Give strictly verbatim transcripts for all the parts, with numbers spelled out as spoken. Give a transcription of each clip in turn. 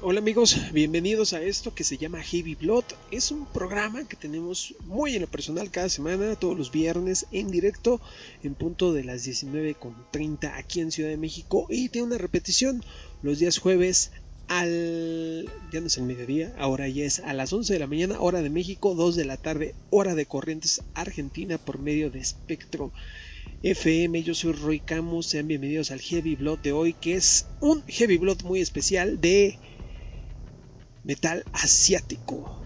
Hola amigos, bienvenidos a esto que se llama Heavy Blood. Es un programa que tenemos muy en lo personal cada semana, todos los viernes en directo en punto de las diecinueve con treinta aquí en Ciudad de México, y tiene una repetición los días jueves al... ya no es el mediodía, ahora ya es a las once de la mañana, hora de México, dos de la tarde, hora de Corrientes, Argentina, por medio de Espectro F M. Yo soy Roy Camus, sean bienvenidos al Heavy Blood de hoy, que es un Heavy Blood muy especial de metal asiático.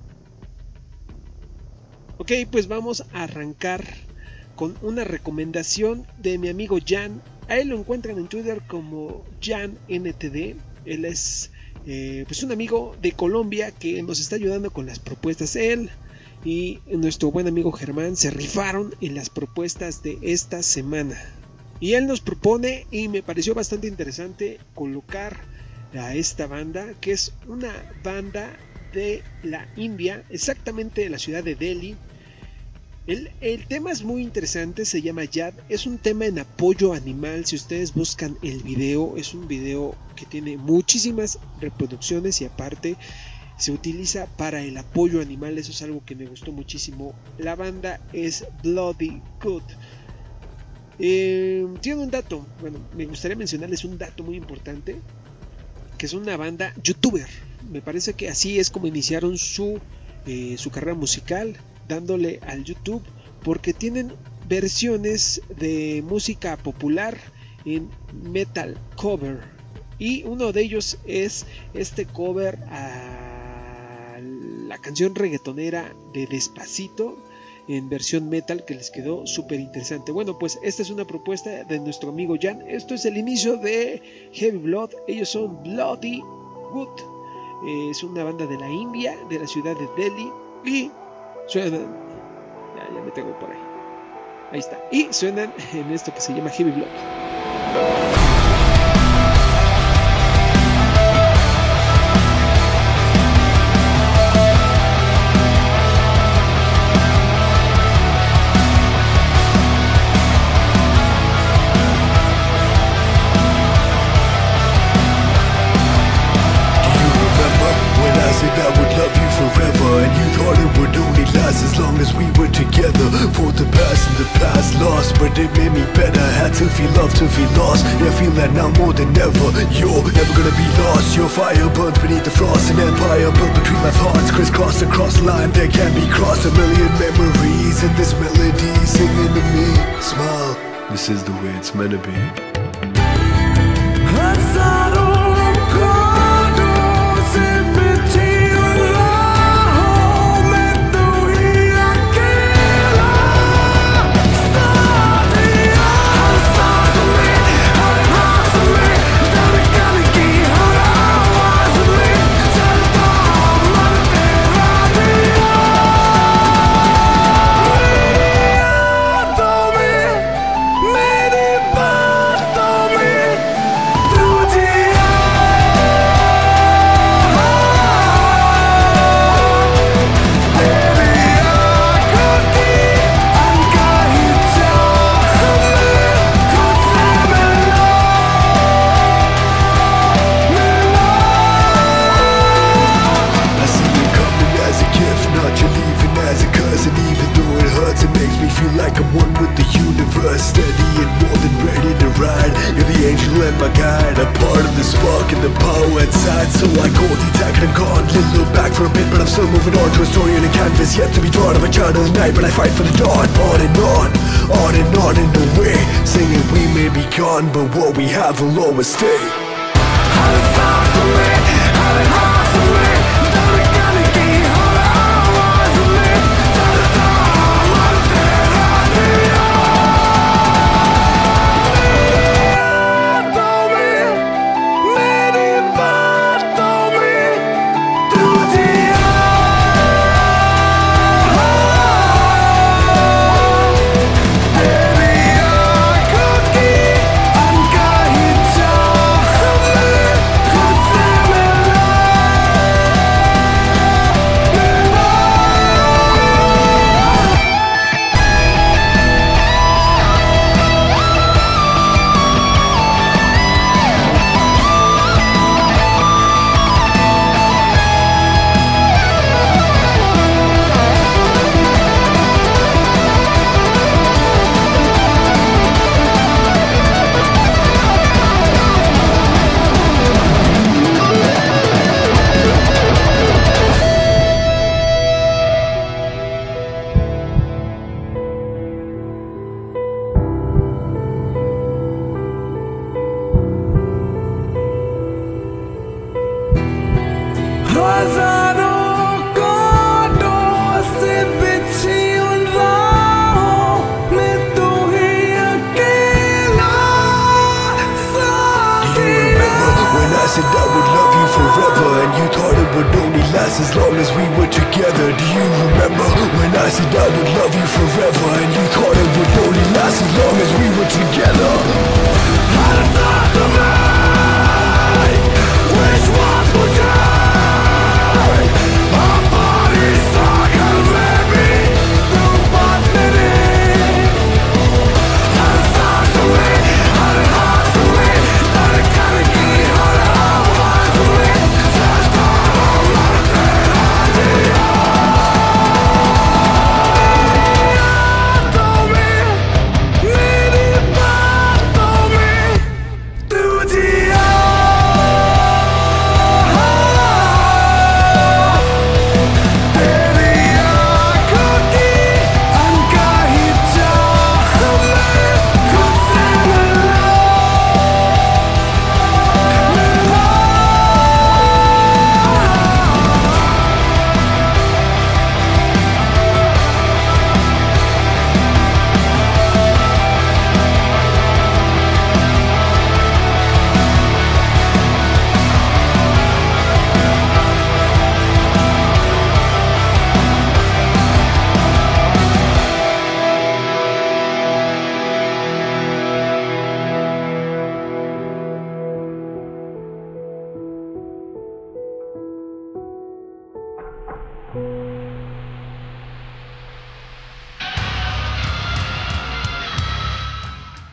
Ok, pues vamos a arrancar con una recomendación de mi amigo Jan. A él lo encuentran en Twitter como Jan N T D. Él es eh, pues un amigo de Colombia que nos está ayudando con las propuestas. Él y nuestro buen amigo Germán se rifaron en las propuestas de esta semana, y él nos propone, y me pareció bastante interesante, colocar a esta banda, que es una banda de la India, exactamente de la ciudad de Delhi. El, el tema es muy interesante, se llama Yad, es un tema en apoyo animal. Si ustedes buscan el video, es un video que tiene muchísimas reproducciones y aparte se utiliza para el apoyo animal. Eso es algo que me gustó muchísimo. La banda es Bloody Good. Eh, tiene un dato, bueno, me gustaría mencionarles un dato muy importante, que es una banda youtuber. Me parece que así es como iniciaron su, eh, su carrera musical, dándole al YouTube, porque tienen versiones de música popular en metal cover, y uno de ellos es este cover a la canción reggaetonera de Despacito en versión metal, que les quedó súper interesante. Bueno, pues esta es una propuesta de nuestro amigo Jan. Esto es el inicio de Heavy Blood. Ellos son Bloody Good. Eh, es una banda de la India, de la ciudad de Delhi, y suenan, ya, ya me tengo por ahí, ahí está, y suenan en esto que se llama Heavy Blood. As long as we were together, for the past and the past lost, but it made me better. Had to feel love to feel lost. Yeah, I feel that now more than ever. You're never gonna be lost. Your fire burns beneath the frost, an empire built between my thoughts, crisscrossed across the line that can't be crossed. A million memories in this melody singing to me. Smile, this is the way it's meant to be. Yet to be drawn of a child of the night, but I fight for the dawn. On and on, on and on and away, singing we may be gone, but what we have will always stay. How it far from me, how it hard from me, down the galaxy, how it hours from me, down the dawn, what a day,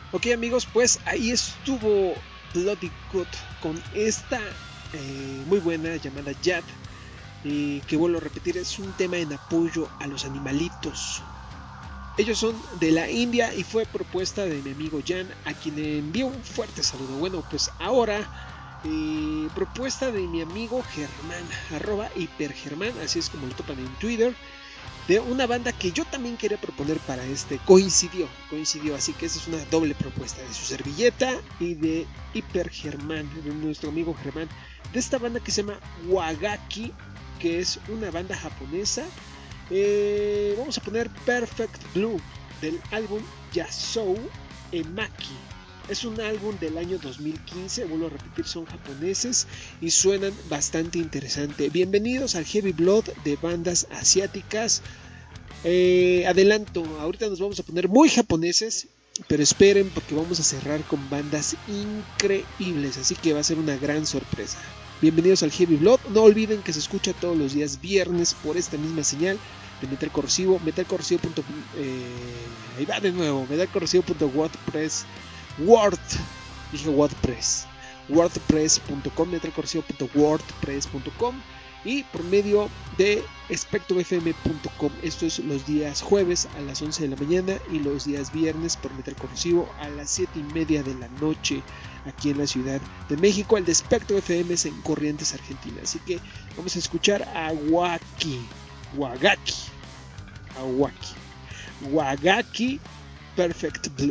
Ok amigos, pues ahí estuvo Bloody Good con esta eh, muy buena llamada Yad, y que vuelvo a repetir, es un tema en apoyo a los animalitos. Ellos son de la India y fue propuesta de mi amigo Jan, a quien le envío un fuerte saludo. Bueno, pues ahora eh, propuesta de mi amigo Germán, arroba hipergermán, así es como lo topan en Twitter, de una banda que yo también quería proponer para este. Coincidió, coincidió, así que esa es una doble propuesta de su servilleta y de hipergermán, de nuestro amigo Germán, de esta banda que se llama Wagaki, que es una banda japonesa. Eh, vamos a poner Perfect Blue del álbum Yasou Emaki. Es un álbum del año dos mil quince, vuelvo a repetir, son japoneses y suenan bastante interesante. Bienvenidos al Heavy Blood de bandas asiáticas. Eh, adelanto, ahorita nos vamos a poner muy japoneses, pero esperen porque vamos a cerrar con bandas increíbles, así que va a ser una gran sorpresa. Bienvenidos al Heavy Blood, no olviden que se escucha todos los días viernes por esta misma señal de Metal Corrosivo, metalcorrosivo. Eh, ahí va de nuevo, metalcorrosivo.wordpress Word, dije WordPress, wordpress punto com, metalcorrosivo punto wordpress punto com y por medio de espectro f m punto com. Esto es los días jueves a las once de la mañana y los días viernes por Metal Corrosivo a las siete y media de la noche aquí en la Ciudad de México. El de Espectro F M es en Corrientes, Argentina. Así que vamos a escuchar a Waki, Wagaki, a Waki, Wagaki, Perfect Blue.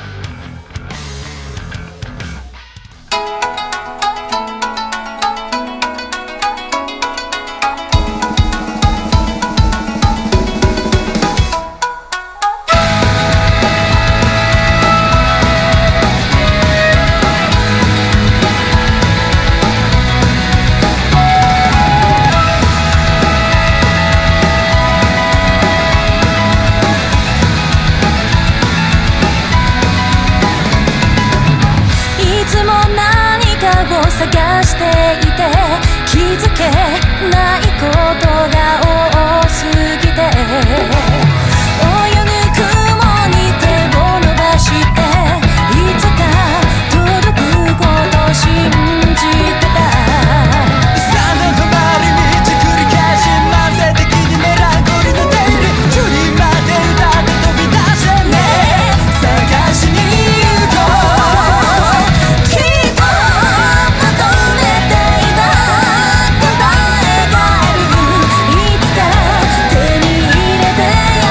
探していて気づけないことが多すぎて泳ぐ雲に手を伸ばしていつか届くこと信じてた散々と回り道繰り返し混ぜて気にメランコリーのデイリー距離まで歌って飛び出してね探しに行こう手に入れてや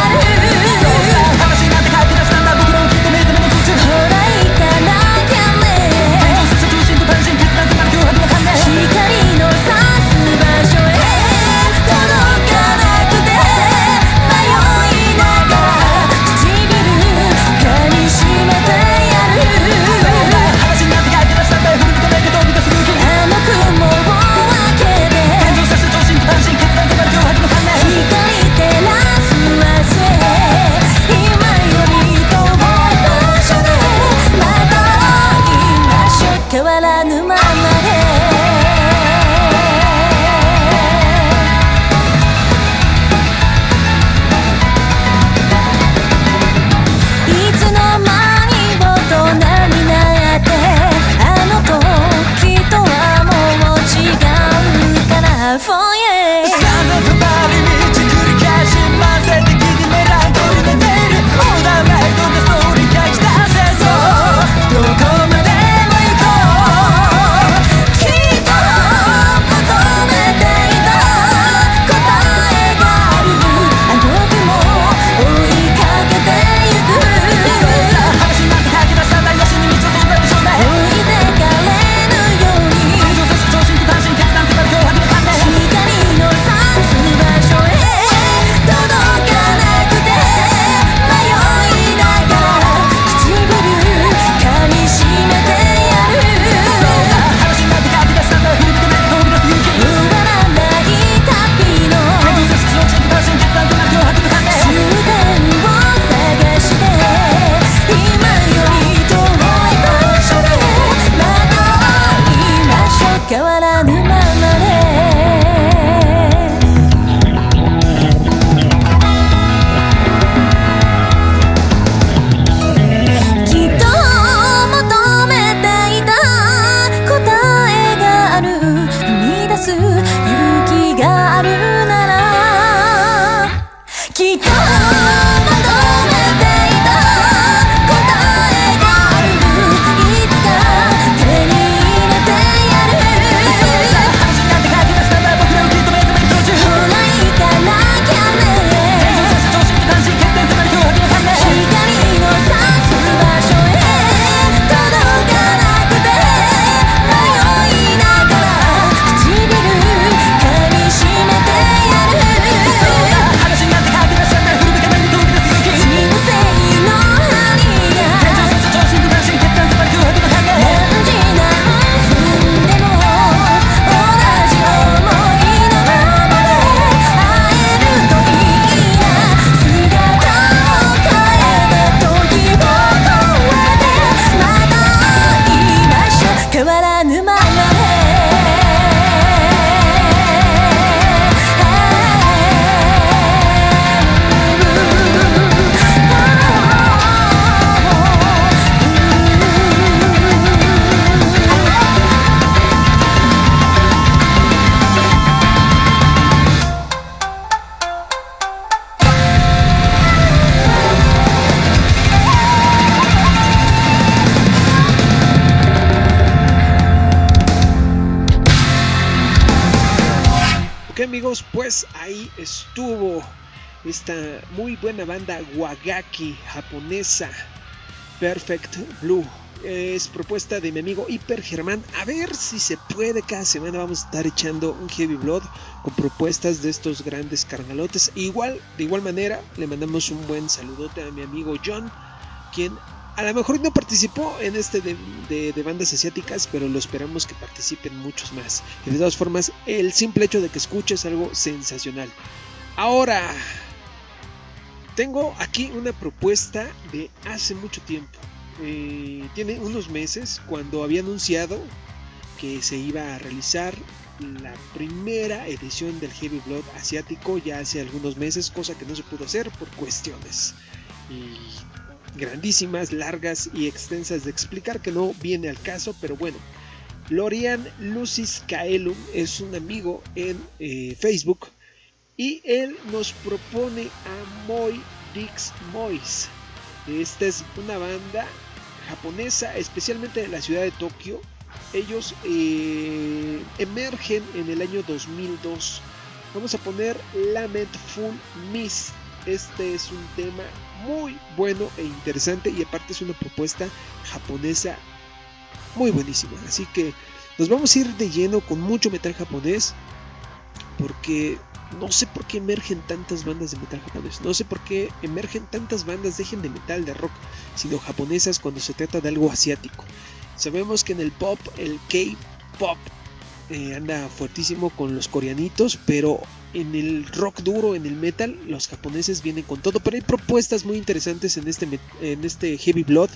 amigos, pues ahí estuvo esta muy buena banda Wagaki japonesa, Perfect Blue. Es propuesta de mi amigo Hiper Germán. A ver si se puede, cada semana vamos a estar echando un Heavy Blood con propuestas de estos grandes carnalotes. Igual, de igual manera, le mandamos un buen saludote a mi amigo John, quien a lo mejor no participó en este de, de, de bandas asiáticas, pero lo esperamos que participen muchos más. Y de todas formas, el simple hecho de que escuche es algo sensacional. Ahora, tengo aquí una propuesta de hace mucho tiempo. Eh, tiene unos meses, cuando había anunciado que se iba a realizar la primera edición del Heavy Blood asiático, ya hace algunos meses, cosa que no se pudo hacer por cuestiones y grandísimas, largas y extensas de explicar, que no viene al caso, pero bueno. Lorian Lucis Caelum es un amigo en eh, Facebook, y él nos propone a Moi Dix Mois. Esta es una banda japonesa, especialmente de la ciudad de Tokio. Ellos eh, emergen en el año dos mil dos. Vamos a poner Lamentful Mist. Este es un tema muy bueno e interesante, y aparte es una propuesta japonesa muy buenísima. Así que nos vamos a ir de lleno con mucho metal japonés, porque no sé por qué emergen tantas bandas de metal japonés, no sé por qué emergen tantas bandas, dejen de metal, de rock, sino japonesas cuando se trata de algo asiático. Sabemos que en el pop, el K-pop eh, anda fuertísimo con los coreanitos, pero en el rock duro, en el metal, los japoneses vienen con todo. Pero hay propuestas muy interesantes en este, en este Heavy Blood.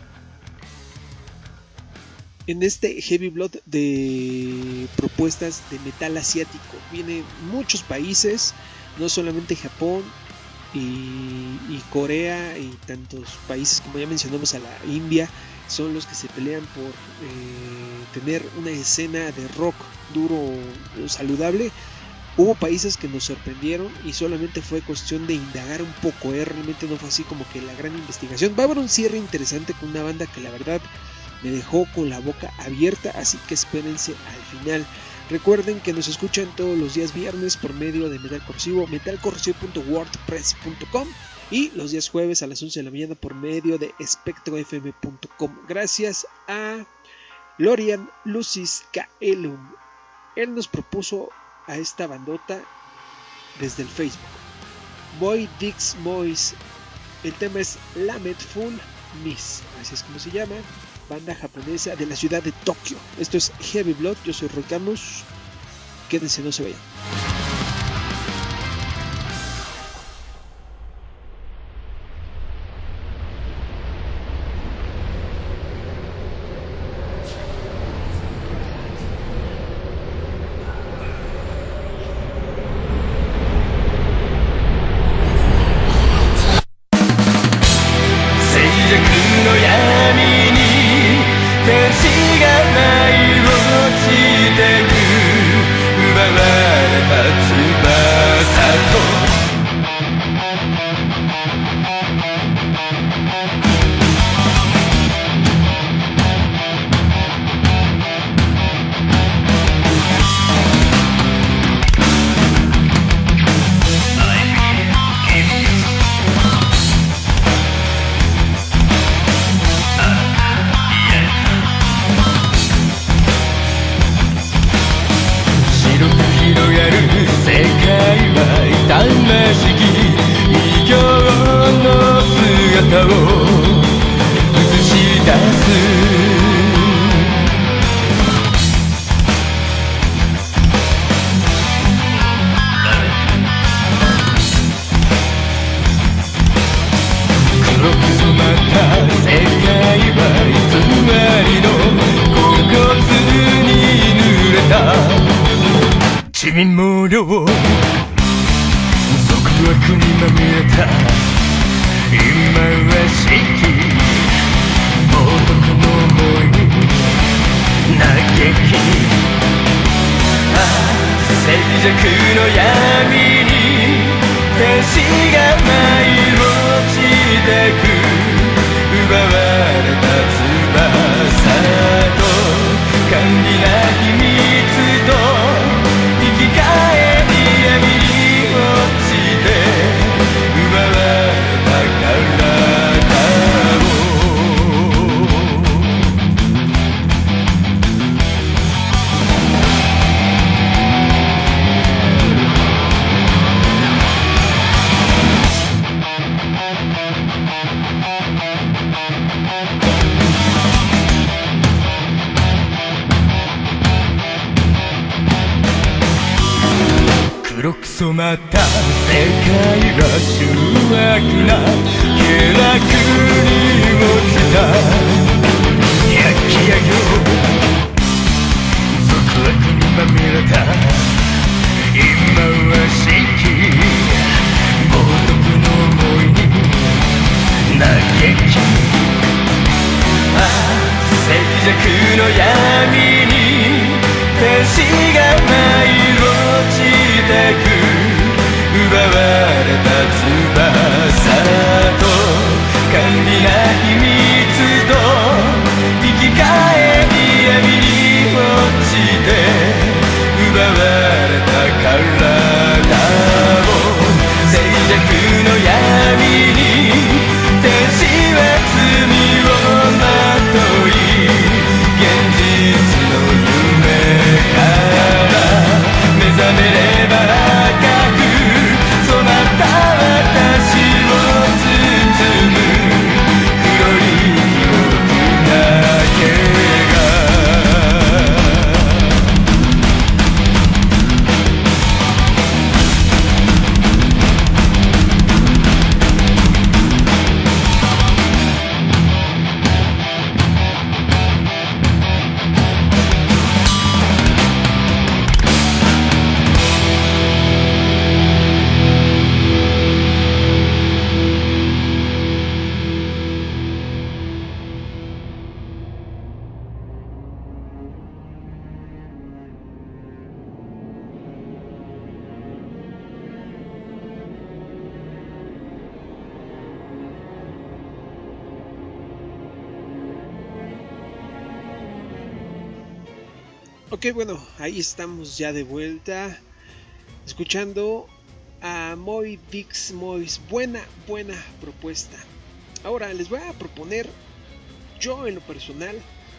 En este Heavy Blood de propuestas de metal asiático. Vienen muchos países, no solamente Japón y, y Corea, y tantos países como ya mencionamos, a la India, son los que se pelean por eh, tener una escena de rock duro saludable. Hubo países que nos sorprendieron y solamente fue cuestión de indagar un poco, ¿eh? Realmente no fue así como que la gran investigación. Va a haber un cierre interesante con una banda que la verdad me dejó con la boca abierta, así que espérense al final. Recuerden que nos escuchan todos los días viernes por medio de Metal Corrosivo, metal corrosivo punto wordpress punto com, y los días jueves a las once de la mañana por medio de espectro f m punto com. Gracias a Lorian Lucis Caelum. Él nos propuso a esta bandota desde el Facebook. Moi Dix Mois. El tema es Lamentful Mist, así es como se llama. Banda japonesa de la ciudad de Tokio. Esto es Heavy Blood. Yo soy Roy Camus. Quédense, no se vayan. 管理な秘密と生き方染まった世界が醜悪な気楽に起きた焼き上げ俗悪にまみれた忌まわしき冒涜の思いに嘆きああ静寂の闇に天使が舞い落ちてく奪われた翼と甘美な秘密と生き返り闇に落ちて奪われた体を静寂の闇に天使は罪をまとい現実の夢から目覚めれば赤く染まった私を包む黒い記憶だけが Ok, bueno, ahí estamos ya de vuelta, escuchando a Moby Dix Mois. Buena, buena propuesta. Ahora les voy a proponer, yo en lo personal,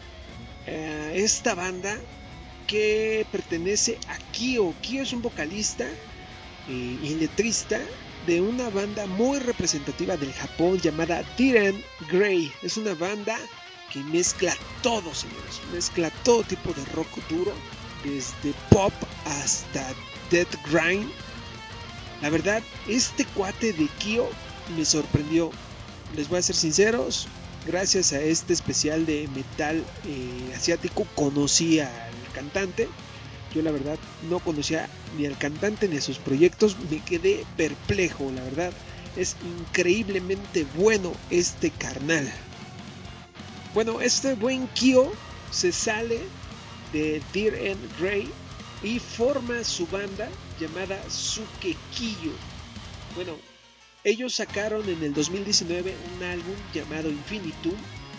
eh, esta banda que pertenece a Kyo. Kyo es un vocalista eh, y letrista de una banda muy representativa del Japón llamada Diren Grey. Es una banda que mezcla todo, señores, mezcla todo tipo de rock duro, desde pop hasta death grind. La verdad, este cuate de Kyo me sorprendió, les voy a ser sinceros. Gracias a este especial de metal eh, asiático conocí al cantante. Yo la verdad no conocía ni al cantante ni a sus proyectos, me quedé perplejo, la verdad. Es increíblemente bueno este carnal. Bueno, este buen Kyo se sale de Diren Grey y forma su banda llamada Sukekiyo. Bueno, ellos sacaron en el dos mil diecinueve un álbum llamado Infinitum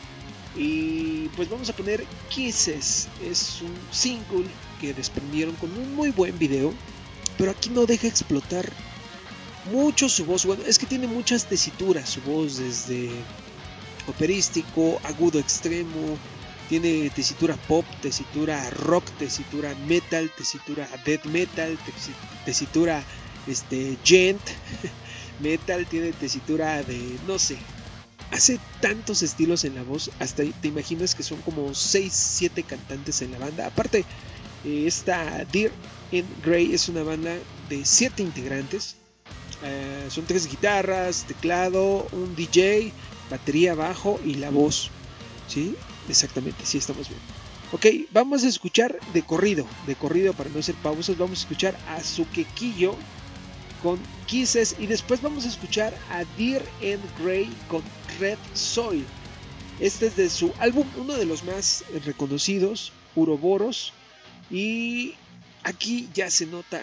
y pues vamos a poner Kisses. Es un single que desprendieron con un muy buen video, pero aquí no deja explotar mucho su voz. Bueno, es que tiene muchas tesituras su voz, desde operístico, agudo extremo, tiene tesitura pop, tesitura rock, tesitura metal, tesitura death metal, tesitura este, gent metal, tiene tesitura de, no sé, hace tantos estilos en la voz, hasta te imaginas que son como seis siete cantantes en la banda. Aparte, eh, esta Diren Grey es una banda de siete integrantes, eh, son tres guitarras, teclado, un D J, batería, bajo y la voz. ¿Sí? Exactamente, sí estamos bien. Ok, vamos a escuchar de corrido, de corrido para no hacer pausas. Vamos a escuchar a Sukekiyo con Kisses y después vamos a escuchar a Diren Grey con Red Soil. Este es de su álbum, uno de los más reconocidos, Uroboros, y aquí ya se nota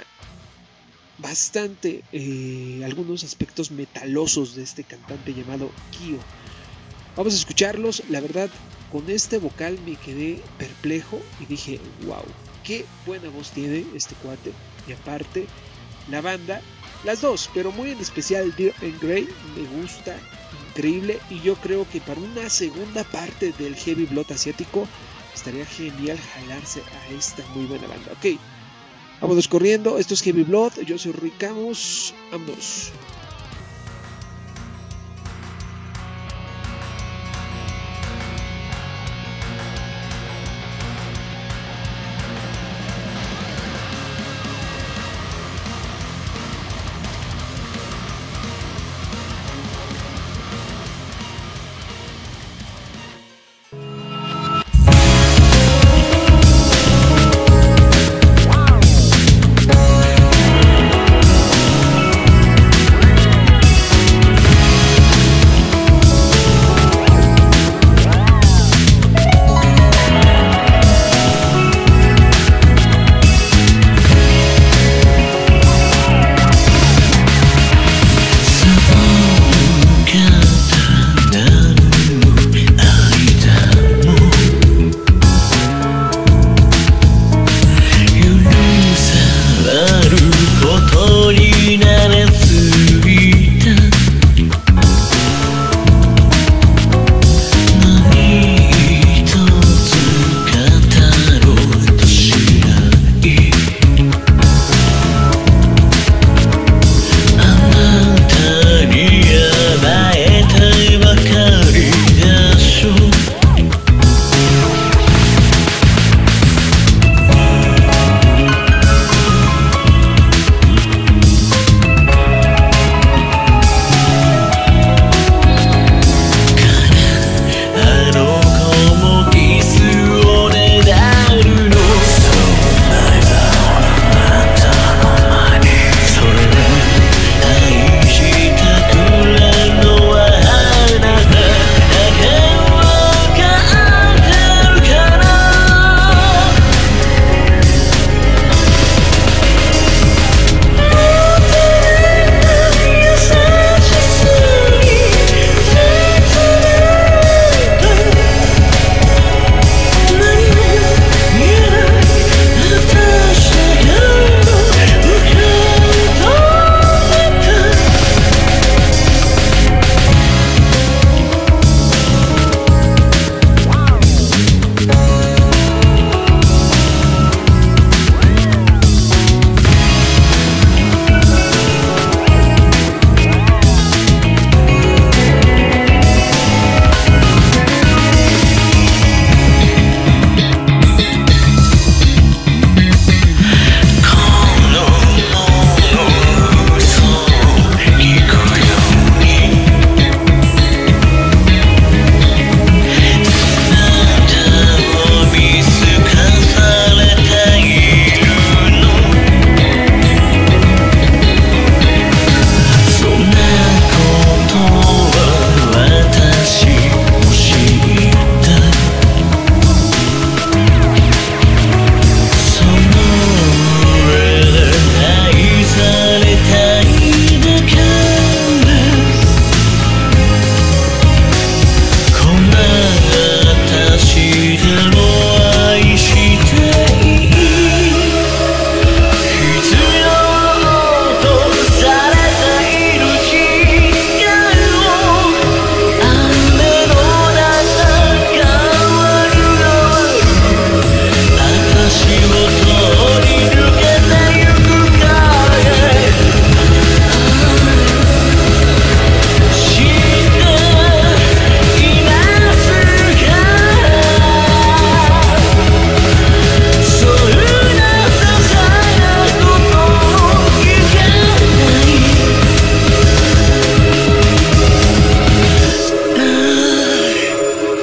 bastante eh, algunos aspectos metalosos de este cantante llamado Kyo. Vamos a escucharlos. La verdad, con este vocal me quedé perplejo y dije, wow, qué buena voz tiene este cuate. Y aparte, la banda, las dos, pero muy en especial Diren Grey, me gusta, increíble. Y yo creo que para una segunda parte del Heavy Blood asiático estaría genial jalarse a esta muy buena banda. Ok, vámonos corriendo. Esto es Heavy Blood, yo soy Rui Camus, vámonos.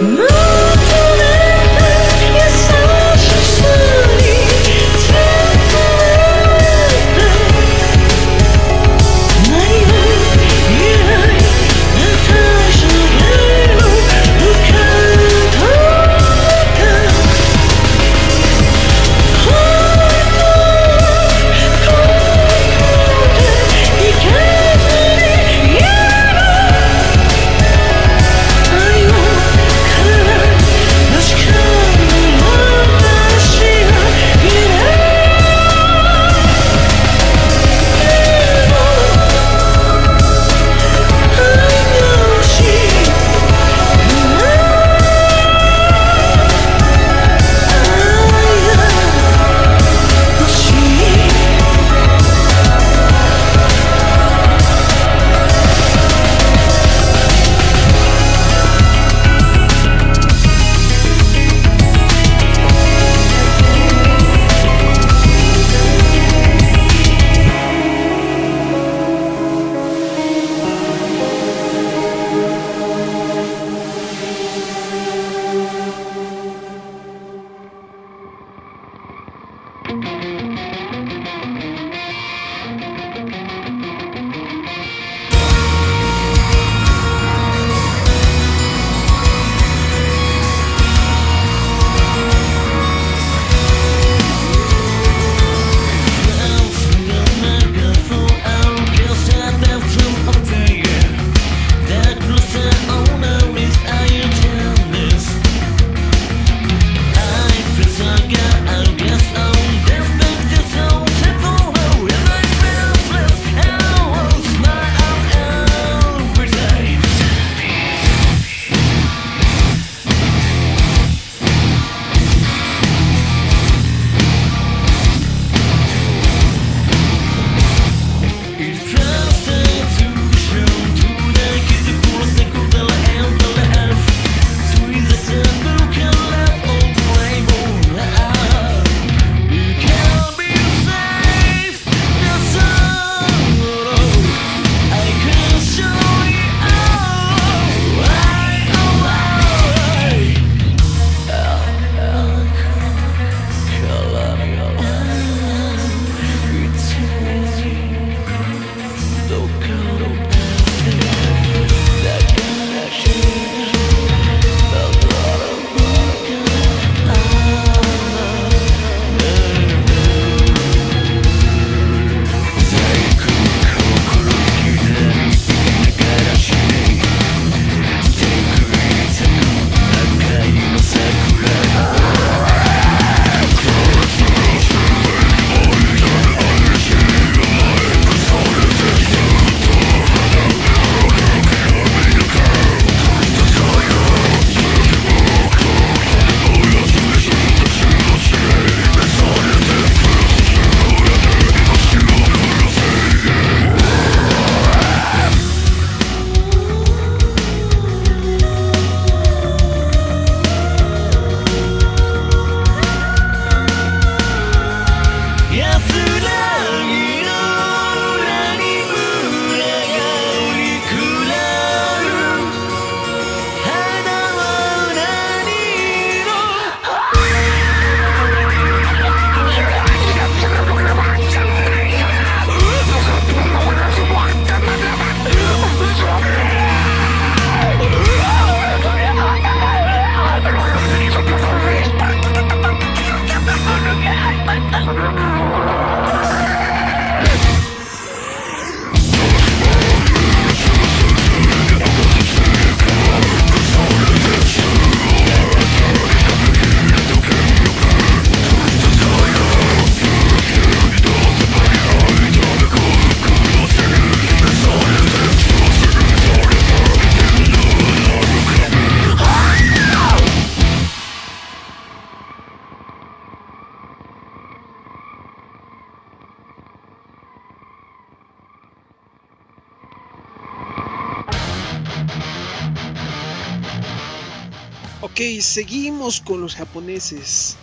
Ok, seguimos con los japoneses.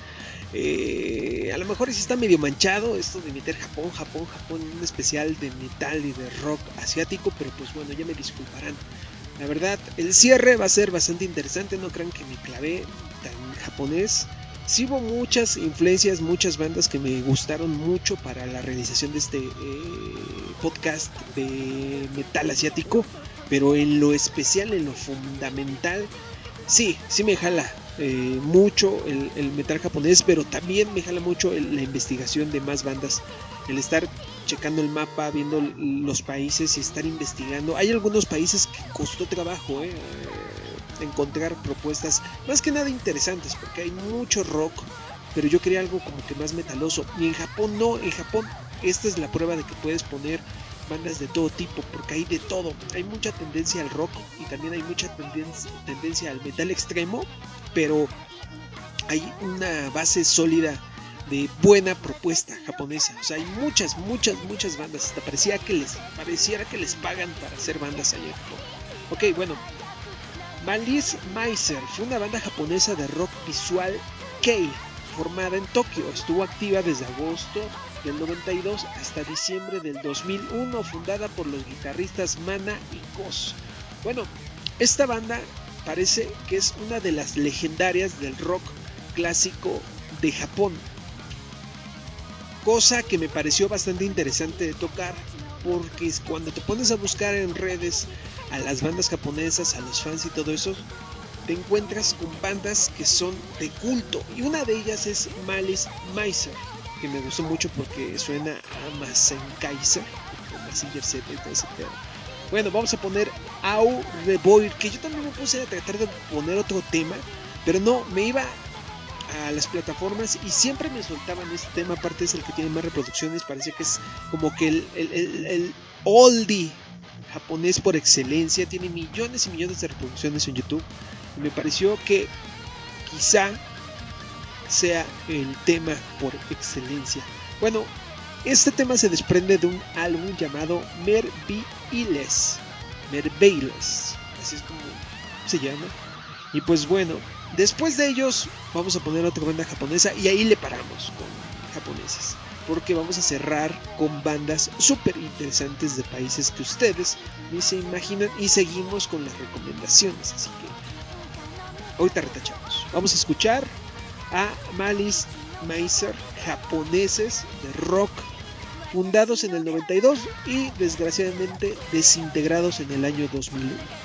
Eh, a lo mejor sí está medio manchado esto de meter Japón, Japón, Japón, un especial de metal y de rock asiático, pero pues bueno, ya me disculparán. La verdad, el cierre va a ser bastante interesante, no crean que me clavé tan japonés. Sí hubo muchas influencias, muchas bandas que me gustaron mucho para la realización de este eh, podcast de metal asiático, pero en lo especial, en lo fundamental, sí, sí me jala eh, mucho el, el metal japonés, pero también me jala mucho el, la investigación de más bandas, el estar checando el mapa, viendo los países y estar investigando. Hay algunos países que costó trabajo eh, encontrar propuestas más que nada interesantes, porque hay mucho rock, pero yo quería algo como que más metaloso, y en Japón no, en Japón esta es la prueba de que puedes poner bandas de todo tipo, porque hay de todo, hay mucha tendencia al rock y también hay mucha tendencia, tendencia al metal extremo, pero hay una base sólida de buena propuesta japonesa. O sea, hay muchas, muchas, muchas bandas. Hasta parecía que les, pareciera que les pagan para hacer bandas allá en Japón. Ok, bueno. Malice Mizer fue una banda japonesa de rock visual K, formada en Tokio. Estuvo activa desde agosto del noventa y dos hasta diciembre del dos mil uno, fundada por los guitarristas Mana y Kos. Bueno, esta banda parece que es una de las legendarias del rock clásico de Japón. Cosa que me pareció bastante interesante de tocar, porque cuando te pones a buscar en redes a las bandas japonesas, a los fans y todo eso, te encuentras con bandas que son de culto, y una de ellas es Malice Mizer, que me gustó mucho porque suena a Mazinger, Mazinger Z y todo ese pedo. Bueno, vamos a poner Au Reboir, que yo también me puse a tratar de poner otro tema, pero no, me iba a las plataformas y siempre me soltaban este tema. Aparte es el que tiene más reproducciones, parece que es como que el, el, el, el oldie japonés por excelencia, tiene millones y millones de reproducciones en YouTube, y me pareció que quizá sea el tema por excelencia. Bueno, este tema se desprende de un álbum llamado Merveiles, Merveiles, así es como se llama. Y pues bueno, después de ellos vamos a poner otra banda japonesa, y ahí le paramos con japoneses, porque vamos a cerrar con bandas súper interesantes de países que ustedes ni se imaginan, y seguimos con las recomendaciones. Así que ahorita retachamos. Vamos a escuchar a Malice Mizer, japoneses de rock, fundados en el noventa y dos y desgraciadamente desintegrados en el año dos mil uno.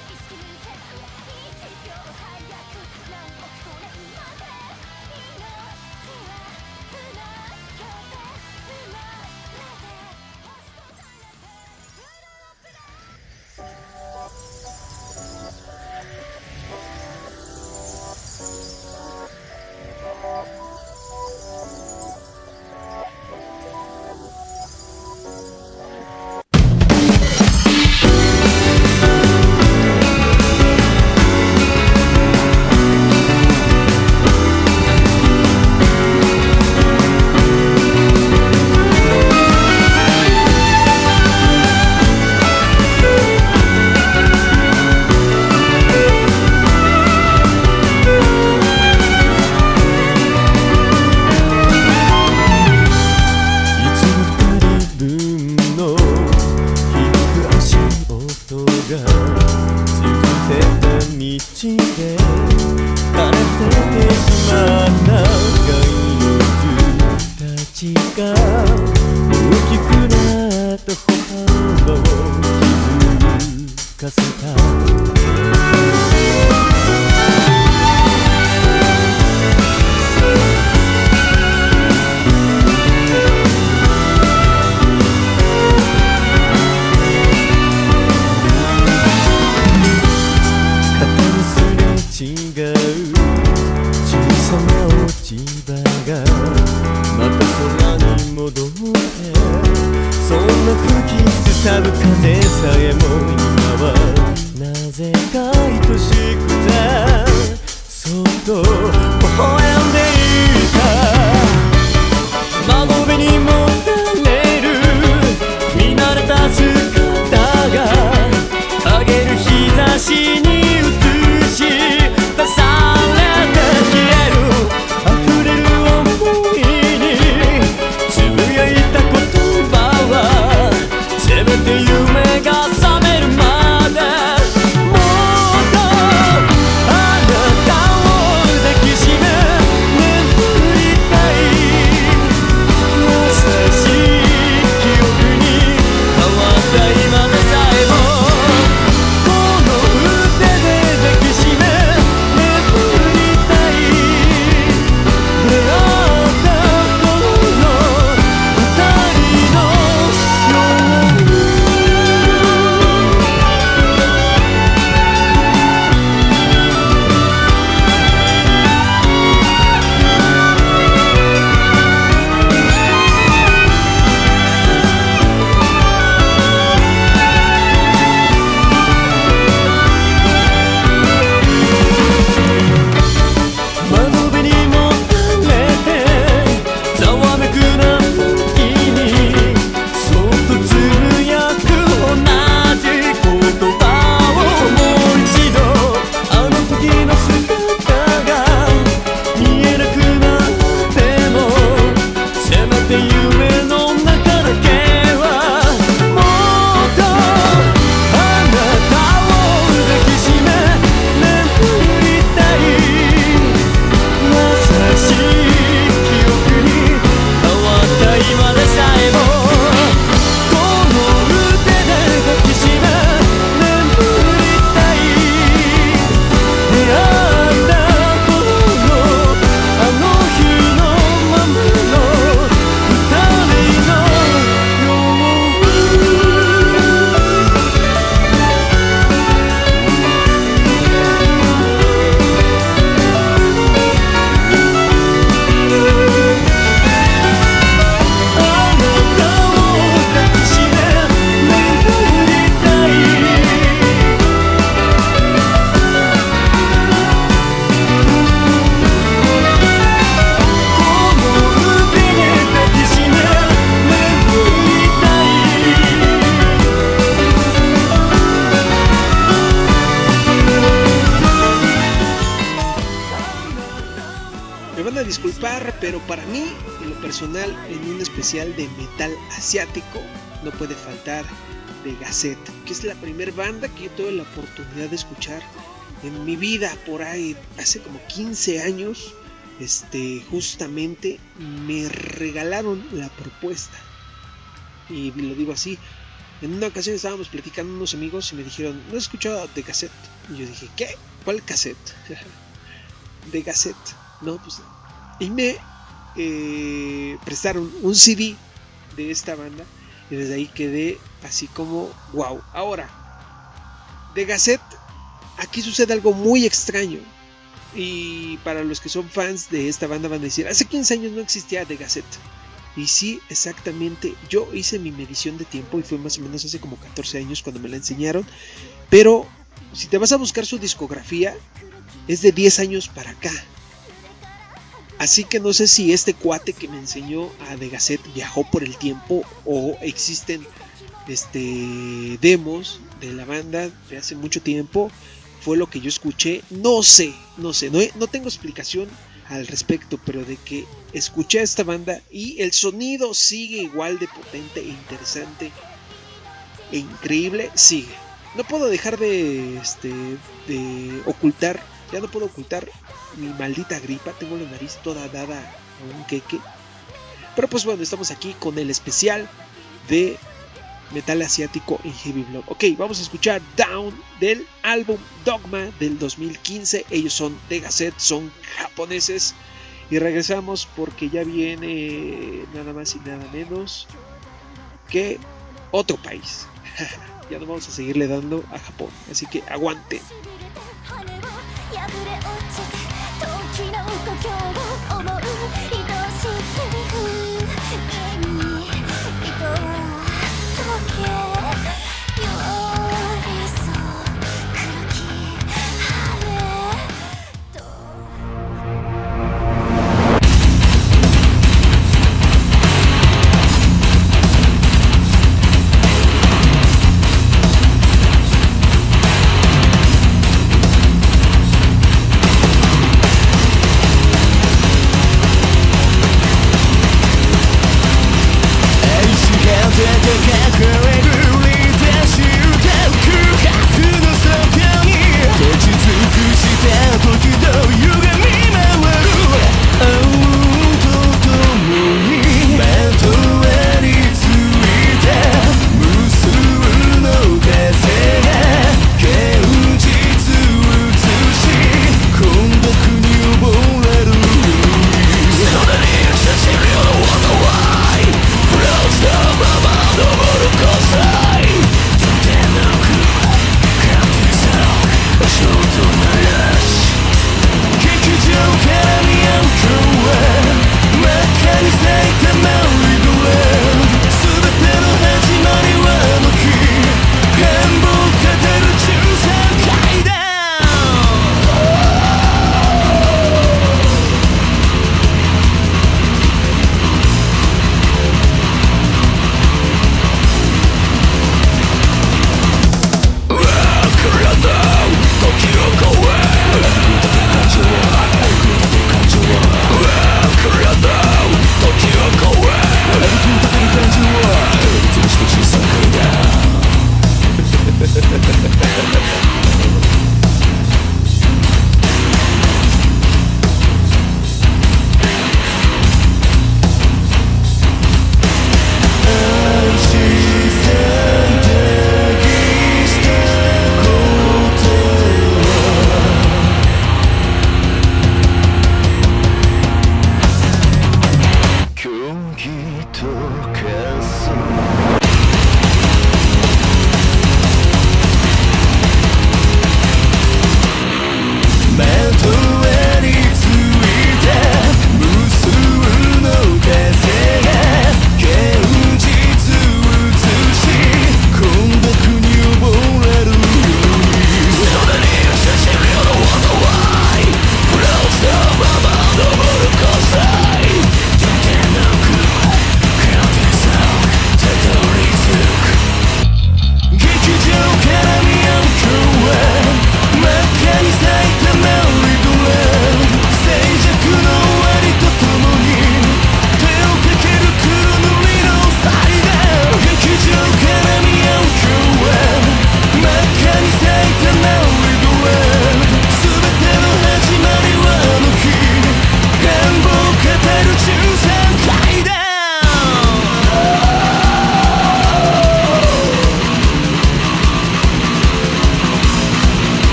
More Me van a disculpar, pero para mí, en lo personal, en un especial de metal asiático, no puede faltar The Gazette, que es la primera banda que yo tuve la oportunidad de escuchar en mi vida, por ahí, hace como quince años. Este, justamente me regalaron la propuesta, y lo digo así. En una ocasión estábamos platicando unos amigos y me dijeron, ¿no has escuchado The Gazette? Y yo dije, ¿qué? ¿Cuál cassette? The Gazette. No, pues. Y me eh, prestaron un C D de esta banda, y desde ahí quedé así como, wow. Ahora, The Gazette, aquí sucede algo muy extraño. Y para los que son fans de esta banda van a decir, hace quince años no existía The Gazette. Y sí, exactamente, yo hice mi medición de tiempo y fue más o menos hace como catorce años cuando me la enseñaron. Pero si te vas a buscar su discografía, es de diez años para acá. Así que no sé si este cuate que me enseñó a The Gazette viajó por el tiempo, o existen este, demos de la banda de hace mucho tiempo. Fue lo que yo escuché, no sé, no sé, no, no tengo explicación al respecto, pero de que escuché a esta banda y el sonido sigue igual de potente e interesante e increíble, sigue. No puedo dejar de, este, de ocultar, ya no puedo ocultar mi maldita gripa, tengo la nariz toda dada a un queque. Pero pues bueno, estamos aquí con el especial de metal asiático en Heavy Blood. Ok, vamos a escuchar Down del álbum Dogma del dos mil quince. Ellos son The Gazette, son japoneses. Y regresamos porque ya viene nada más y nada menos que otro país. Ya no vamos a seguirle dando a Japón, así que aguanten.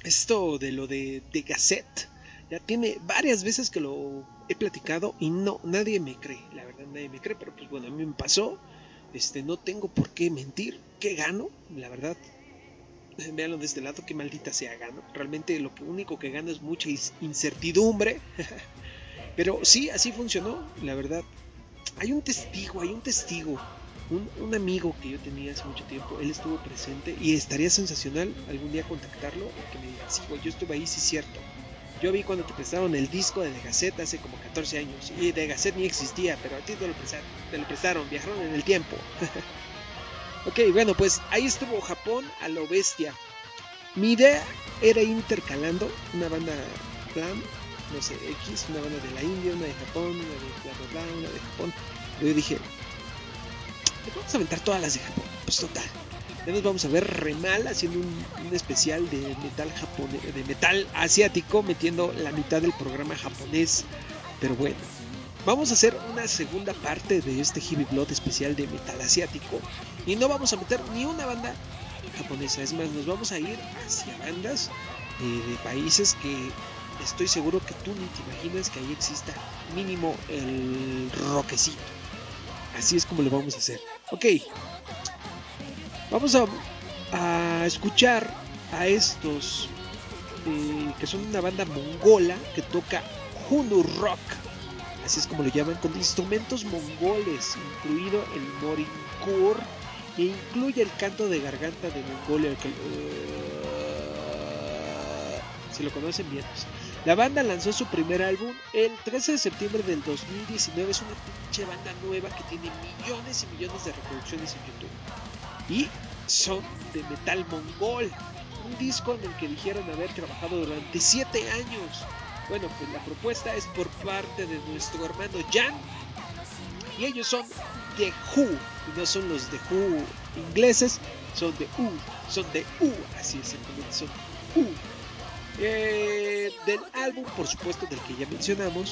esto de lo de, de Gazette, ya tiene varias veces que lo he platicado y no, nadie me cree, la verdad nadie me cree, pero pues bueno, a mí me pasó, este, no tengo por qué mentir, ¿qué gano? La verdad, véanlo de este lado, qué maldita sea gano, realmente lo que único que gano es mucha incertidumbre, pero sí, así funcionó, la verdad. Hay un testigo, hay un testigo, un, un amigo que yo tenía hace mucho tiempo, él estuvo presente y estaría sensacional algún día contactarlo y que me diga, sí, güey, yo estuve ahí, sí es cierto. Yo vi cuando te prestaron el disco de The Gazette hace como catorce años y The Gazette ni existía, pero a ti te lo prestaron, te lo prestaron, viajaron en el tiempo. Ok, bueno, pues ahí estuvo Japón a lo bestia. Mi idea era ir intercalando una banda plan, no sé, X, una banda de la India, una de Japón, una de bla bla bla, una de Japón. Pero yo dije, vamos a aventar todas las de Japón, pues total. Ya nos vamos a ver re mal haciendo un, un especial de metal japonés, de metal asiático, metiendo la mitad del programa japonés. Pero bueno, vamos a hacer una segunda parte de este Heavy Blood especial de metal asiático. Y no vamos a meter ni una banda japonesa. Es más, nos vamos a ir hacia bandas eh, de países que estoy seguro que tú ni te imaginas que ahí exista mínimo el rockecito. Así es como lo vamos a hacer. Ok. Vamos a, a escuchar a estos eh, que son una banda mongola que toca Hunu Rock, así es como lo llaman, con instrumentos mongoles, incluido el moringur, e incluye el canto de garganta de Mongolia, que, uh, si lo conocen bien. La banda lanzó su primer álbum el trece de septiembre del dos mil diecinueve, es una pinche banda nueva que tiene millones y millones de reproducciones en YouTube. Y son de metal mongol, un disco en el que dijeron haber trabajado durante siete años. Bueno, pues la propuesta es por parte de nuestro hermano Jan, y ellos son The Who, y no son los The Who ingleses, son The Who, son The Who, así exactamente, son Who. Eh, del álbum, por supuesto, del que ya mencionamos,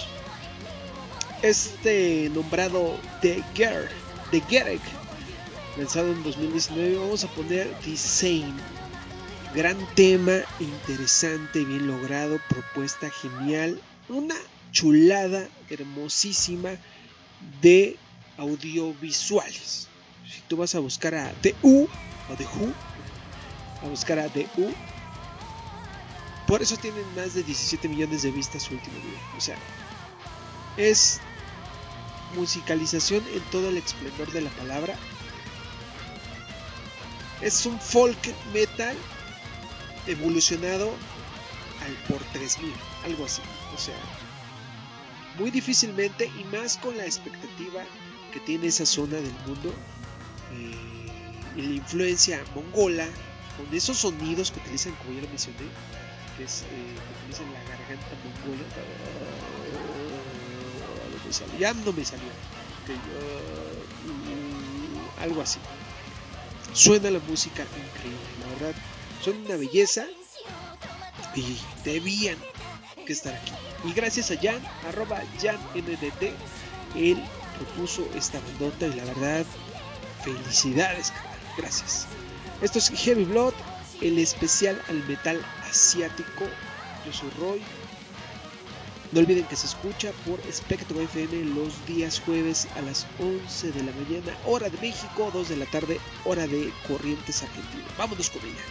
este nombrado The Gerg, The Gerg, lanzado en dos mil diecinueve, vamos a poner The Same. Gran tema, interesante, bien logrado, propuesta genial, una chulada hermosísima de audiovisuales. Si tú vas a buscar a The Who o The Who, a buscar a The Who, por eso tienen más de diecisiete millones de vistas su último video. O sea, es musicalización en todo el esplendor de la palabra. Es un folk metal evolucionado al por tres mil, algo así. O sea, muy difícilmente, y más con la expectativa que tiene esa zona del mundo eh, y la influencia mongola, con esos sonidos que utilizan, como ya lo mencioné, que es, eh, que utilizan la garganta mongola. Uh, no me salió, ya no me salió. Okay, uh, uh, algo así. Suena la música increíble, la verdad, son una belleza y debían que estar aquí. Y gracias a Jan, arroba JanNDT, él propuso esta bandota y la verdad, felicidades, gracias. Esto es Heavy Blood, el especial al metal asiático. Yo soy Roy. No olviden que se escucha por Espectro F M los días jueves a las once de la mañana, hora de México, dos de la tarde, hora de Corrientes, Argentina. Vámonos con ella.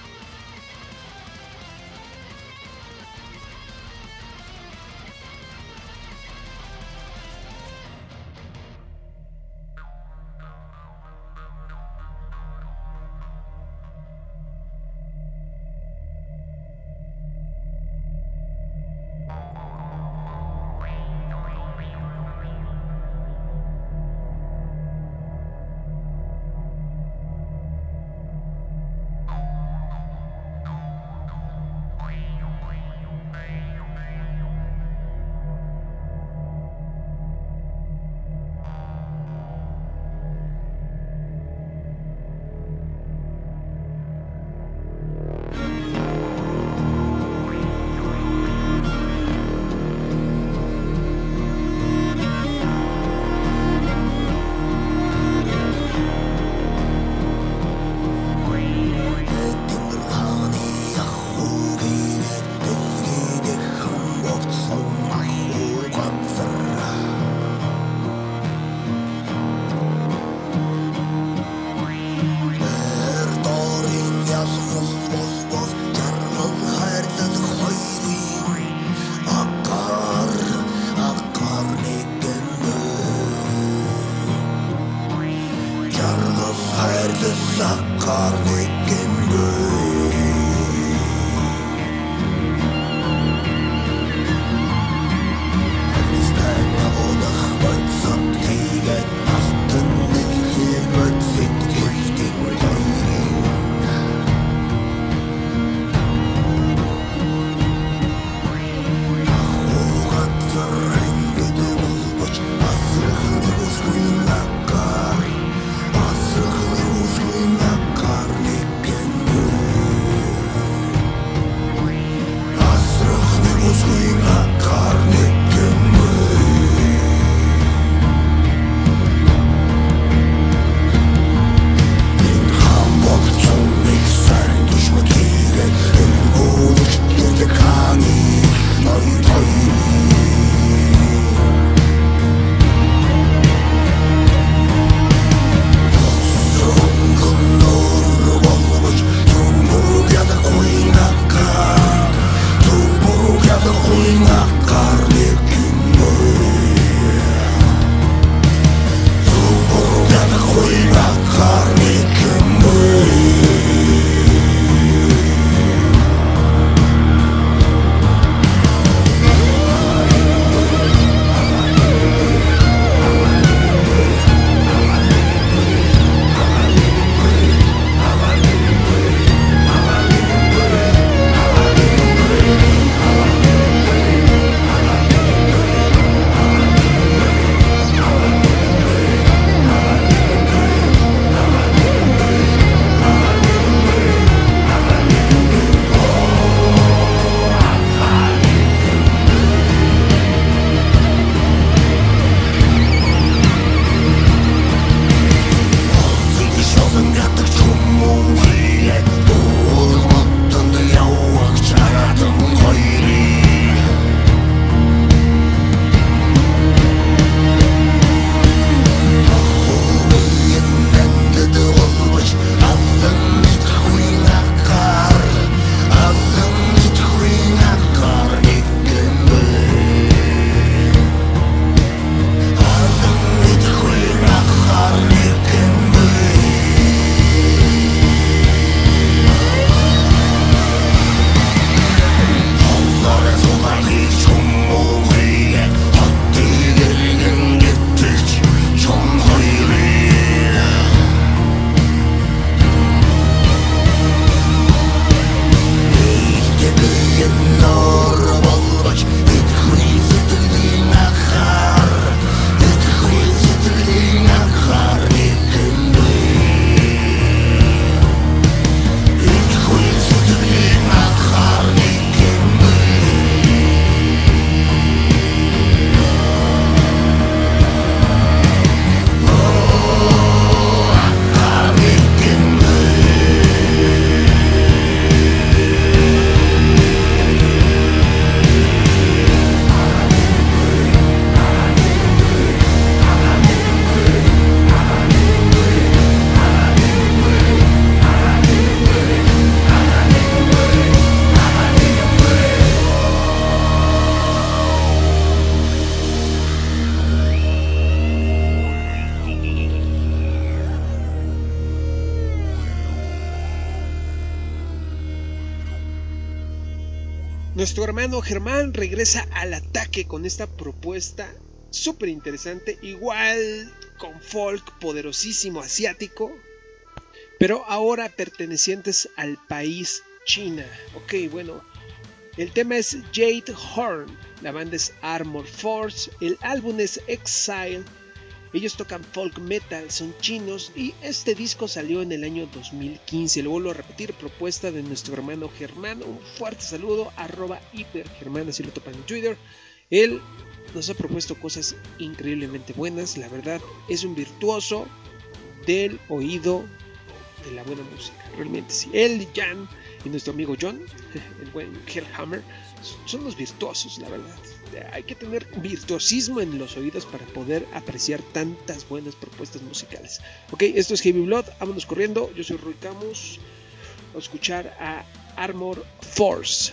Nuestro hermano Germán regresa al ataque con esta propuesta súper interesante, igual con folk poderosísimo asiático, pero ahora pertenecientes al país China. Ok, bueno, el tema es Jade Horn, la banda es Armor Force, el álbum es Exile, ellos tocan folk metal, son chinos y este disco salió en el año dos mil quince. Lo vuelvo a repetir, propuesta de nuestro hermano Germán. Un fuerte saludo, arroba hipergermán, así lo topan en Twitter. Él nos ha propuesto cosas increíblemente buenas, la verdad es un virtuoso del oído de la buena música, realmente sí. Él, Jan y nuestro amigo John, el buen Hellhammer, son los virtuosos, la verdad. Hay que tener virtuosismo en los oídos para poder apreciar tantas buenas propuestas musicales. Ok, esto es Heavy Blood, vámonos corriendo. Yo soy Rui Camus. Vamos a escuchar a Armor Force.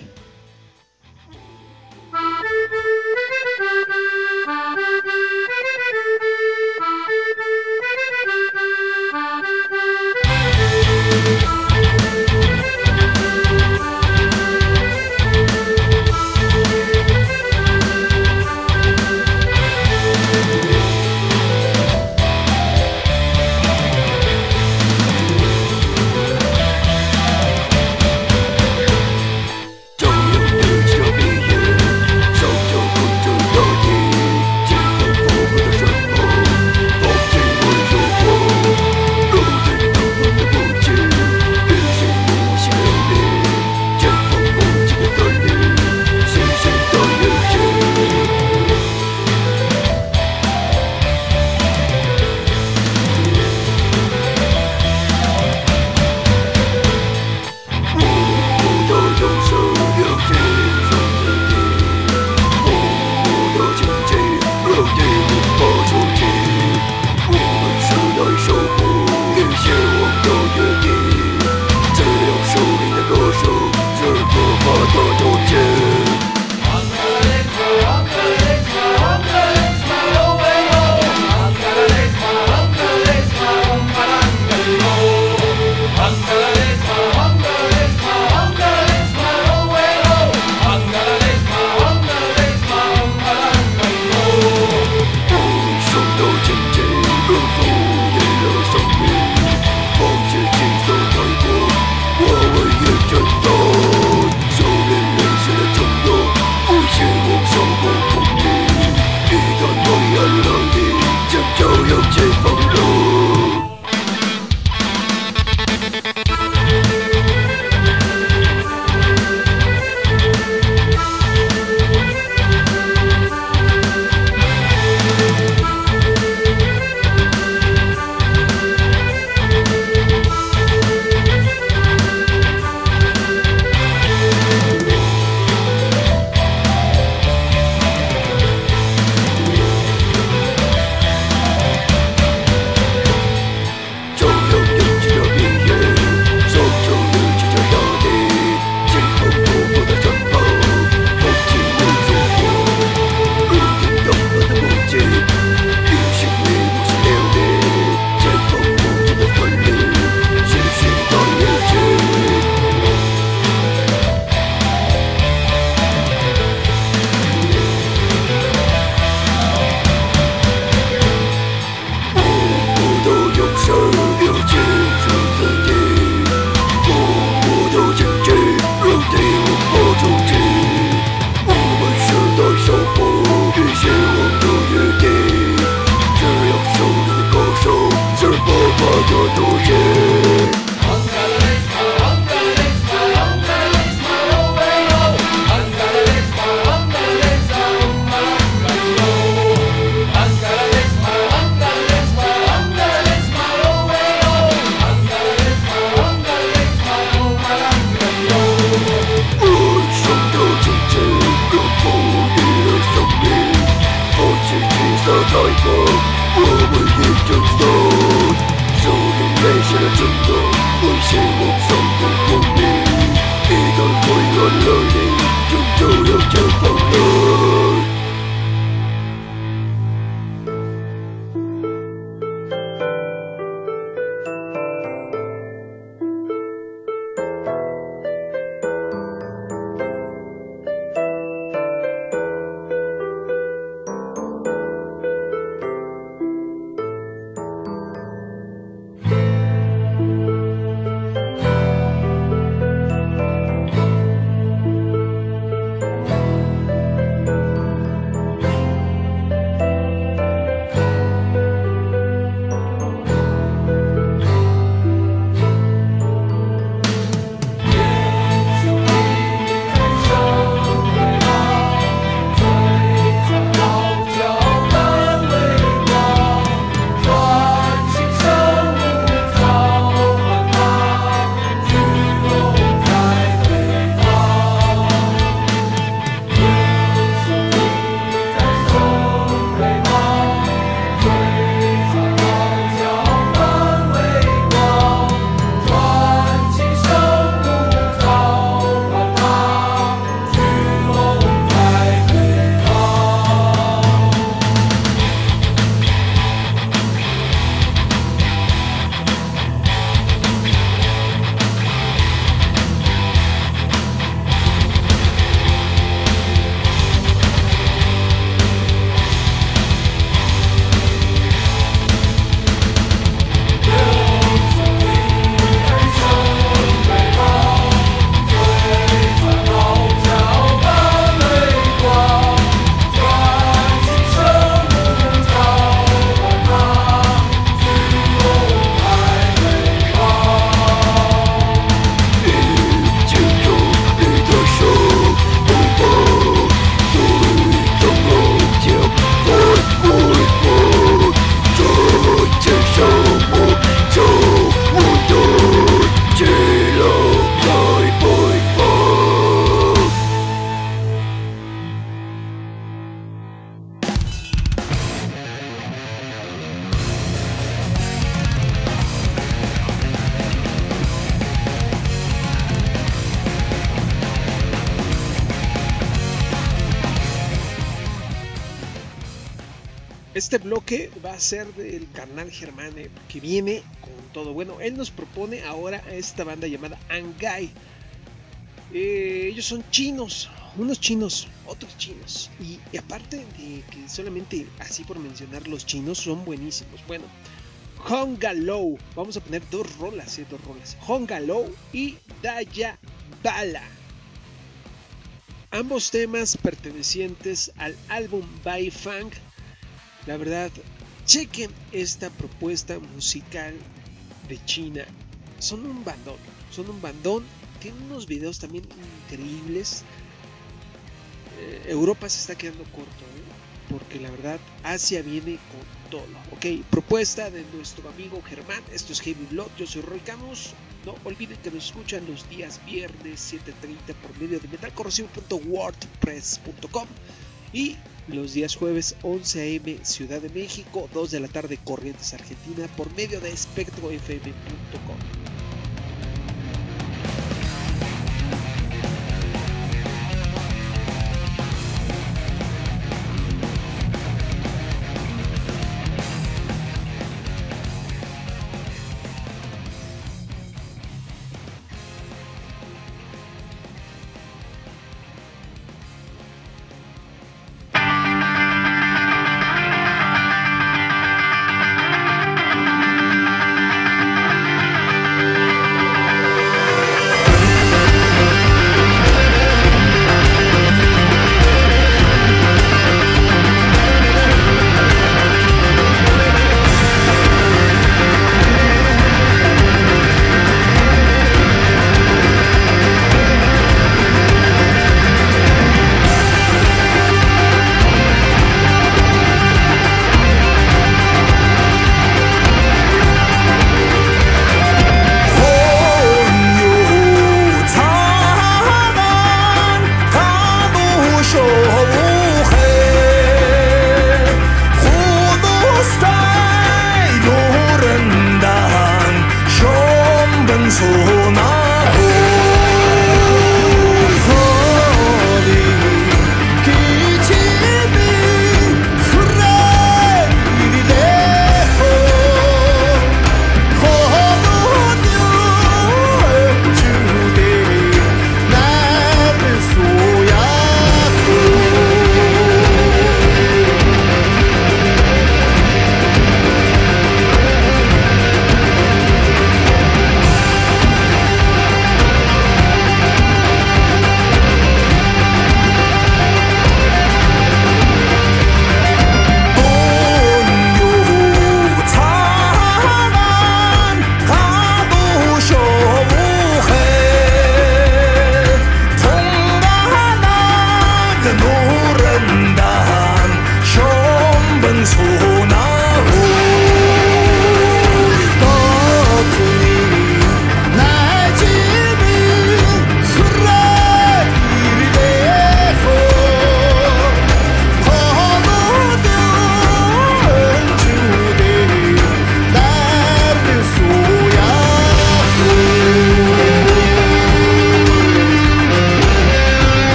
Este bloque va a ser del carnal Germán, eh, que viene con todo. Bueno, él nos propone ahora a esta banda llamada Angai. Eh, ellos son chinos, unos chinos, otros chinos. Y, y aparte de que solamente así por mencionar los chinos son buenísimos. Bueno, Hongalow, vamos a poner dos rolas, eh, dos rolas. Hongalow y Daya Bala. Ambos temas pertenecientes al álbum Bai Fang. La verdad, chequen esta propuesta musical de China. Son un bandón, son un bandón. Tienen unos videos también increíbles. Eh, Europa se está quedando corto, ¿eh? Porque la verdad, Asia viene con todo. Ok, propuesta de nuestro amigo Germán. Esto es Heavy Blood. Yo soy Roy Camus. No olviden que nos escuchan los días viernes siete treinta por medio de metal corrosivo punto wordpress punto com y los días jueves once a eme Ciudad de México, dos de la tarde Corrientes, Argentina, por medio de espectro f m punto com.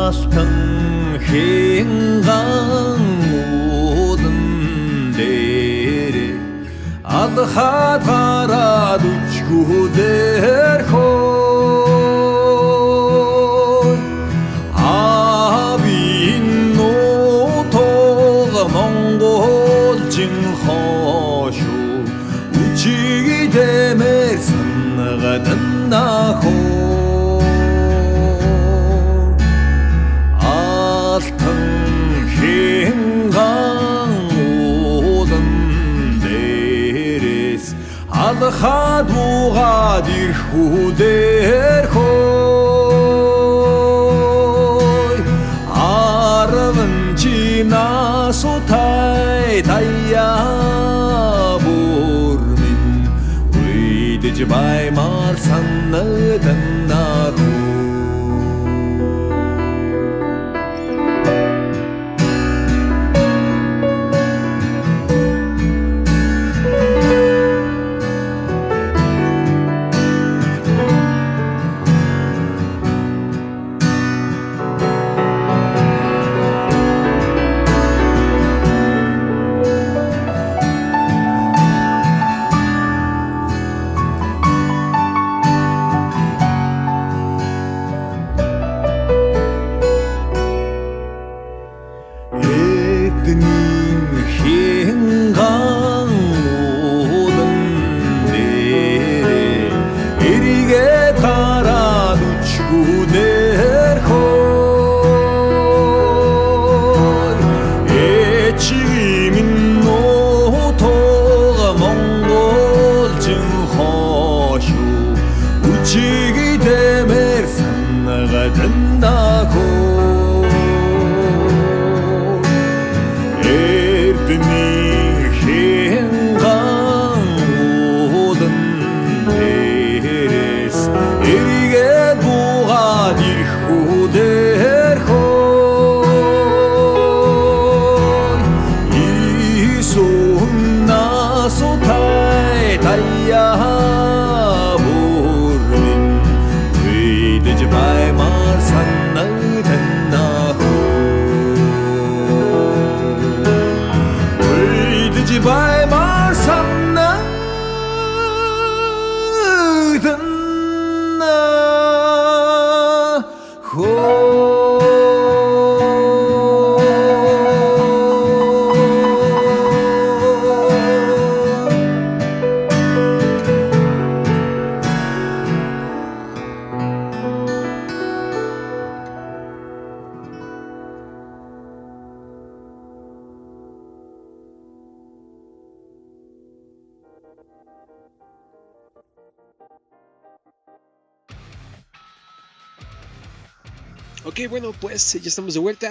행강 모든 데에 아드하다라도 주대호 아빈노토가 몽골 징허쇼 우치기 데메 산나가 된나호 Adhaduga dirhuderhoy Arvanchina sotay tayaburmin Uydijbay marsannadannahu Ok, bueno, pues ya estamos de vuelta.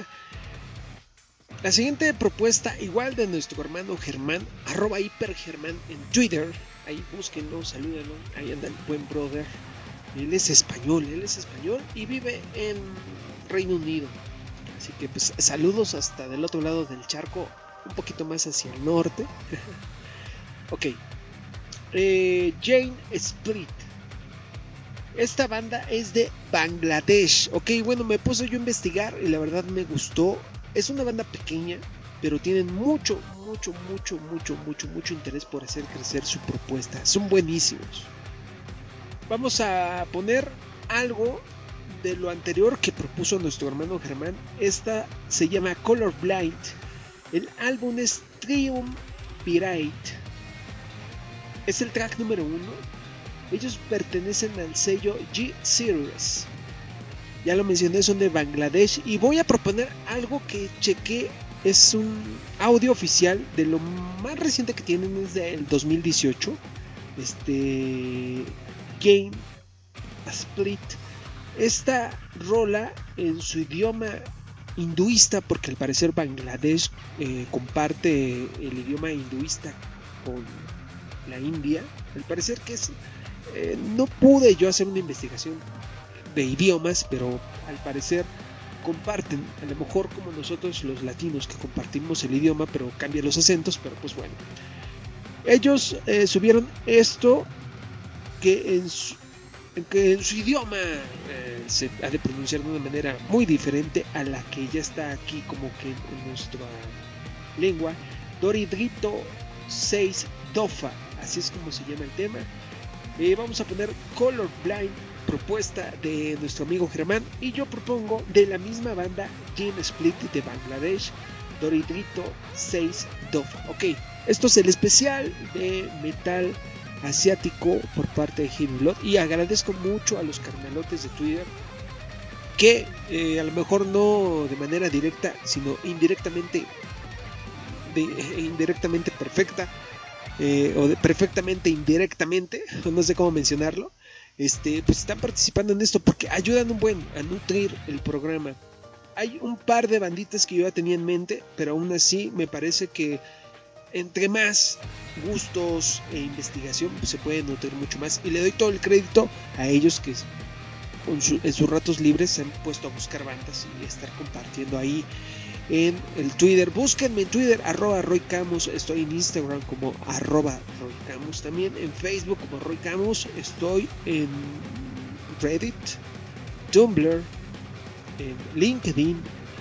La siguiente propuesta, igual de nuestro hermano Germán, arroba hipergermán en Twitter. Ahí búsquenlo, salúdenlo. Ahí anda el buen brother. Él es español, él es español y vive en Reino Unido. Así que pues saludos hasta del otro lado del charco, un poquito más hacia el norte. Ok. Eh, Jane Split. Esta banda es de Bangladesh. Ok, bueno, me puse yo a investigar y la verdad me gustó. Es una banda pequeña, pero tienen mucho, mucho, mucho, mucho, mucho, mucho interés por hacer crecer su propuesta. Son buenísimos. Vamos a poner algo de lo anterior que propuso nuestro hermano Germán. Esta se llama Colorblind. El álbum es Triumvirate. Es el track número uno. Ellos pertenecen al sello G-Series. Ya lo mencioné, son de Bangladesh. Y voy a proponer algo que chequé. Es un audio oficial. De lo más reciente que tienen es del dos mil dieciocho. Este... Game Split. Esta rola en su idioma hinduista, porque al parecer Bangladesh eh, comparte el idioma hinduista con la India. Al parecer que es... Eh, no pude yo hacer una investigación de idiomas, pero al parecer comparten, a lo mejor como nosotros los latinos que compartimos el idioma, pero cambian los acentos, pero pues bueno. Ellos eh, subieron esto que en su, que en su idioma eh, se ha de pronunciar de una manera muy diferente a la que ya está aquí como que en nuestra lengua. Doridrito seis Dofa, así es como se llama el tema. Eh, vamos a poner Colorblind, propuesta de nuestro amigo Germán, y yo propongo de la misma banda Gin Split de Bangladesh, Doridrito seis Dofa. Ok, esto es el especial de metal asiático por parte de Heavy Blood, y agradezco mucho a los carnalotes de Twitter que eh, a lo mejor no de manera directa sino indirectamente de, eh, indirectamente perfecta eh, o de perfectamente indirectamente, no sé cómo mencionarlo, este, pues están participando en esto porque ayudan un buen a nutrir el programa. Hay un par de banditas que yo ya tenía en mente, pero aún así me parece que entre más gustos e investigación pues se puede nutrir mucho más, y le doy todo el crédito a ellos que con su, en sus ratos libres se han puesto a buscar bandas y a estar compartiendo ahí en el Twitter. Búsquenme en Twitter, arroba Roy Camus, estoy en Instagram como arroba Roy Camus, también en Facebook como Roy Camus, estoy en Reddit, Tumblr, en LinkedIn,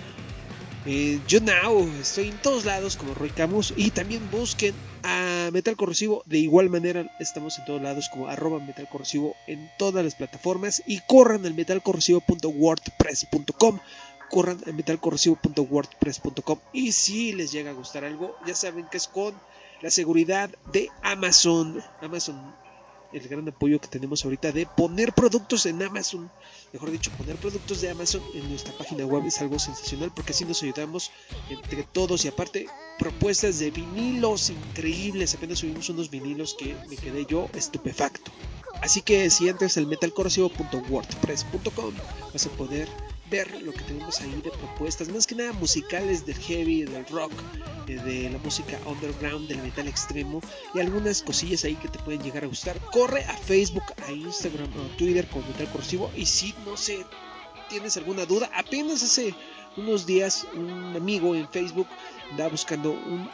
Eh, yo now estoy en todos lados como Roy Camus, y también busquen a Metal Corrosivo, de igual manera estamos en todos lados como arroba Metal Corrosivo en todas las plataformas, y corran al metalcorrosivo punto wordpress punto com, corran al metalcorrosivo punto wordpress punto com, y si les llega a gustar algo ya saben que es con la seguridad de Amazon. Amazon, el gran apoyo que tenemos ahorita de poner productos en Amazon, mejor dicho, poner productos de Amazon en nuestra página web es algo sensacional, porque así nos ayudamos entre todos, y aparte propuestas de vinilos increíbles. Apenas subimos unos vinilos que me quedé yo estupefacto. Así que si entras al metalcorrosivo punto wordpress punto com vas a poder ver lo que tenemos ahí de propuestas, más que nada musicales, del heavy, del rock, de la música underground, del metal extremo, y algunas cosillas ahí que te pueden llegar a gustar. Corre a Facebook, a Instagram o a Twitter con Metal Corrosivo, y si no sé, tienes alguna duda, apenas hace unos días un amigo en Facebook andaba buscando un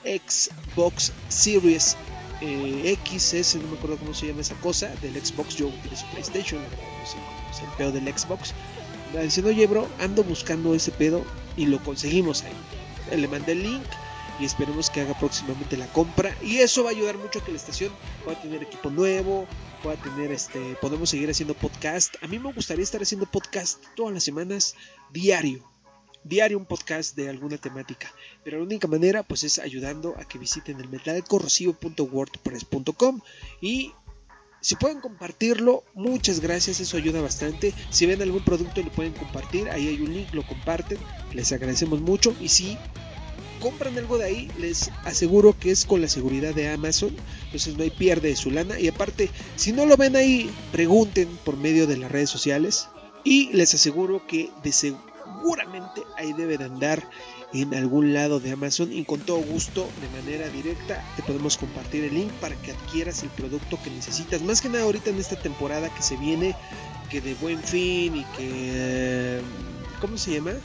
Xbox Series eh, X S, no me acuerdo cómo se llama esa cosa, del Xbox. Yo utilizo PlayStation, no sé cómo es el pedo del Xbox. Diciendo, oye bro, ando buscando ese pedo, y lo conseguimos ahí. Le mandé el link y esperemos que haga próximamente la compra, y eso va a ayudar mucho a que la estación pueda tener equipo nuevo, pueda tener este, podemos seguir haciendo podcast. A mí me gustaría estar haciendo podcast todas las semanas, diario, diario un podcast de alguna temática, pero la única manera pues es ayudando a que visiten el metalcorrosivo punto wordpress punto com, y si pueden compartirlo, muchas gracias, eso ayuda bastante. Si ven algún producto lo pueden compartir, ahí hay un link, lo comparten, les agradecemos mucho. Y si compran algo de ahí, les aseguro que es con la seguridad de Amazon, entonces no hay pierde de su lana. Y aparte, si no lo ven ahí, pregunten por medio de las redes sociales, y les aseguro que de seguramente ahí debe de andar en algún lado de Amazon, y con todo gusto de manera directa te podemos compartir el link para que adquieras el producto que necesitas, más que nada ahorita en esta temporada que se viene, que de Buen Fin, y que ¿cómo se llama?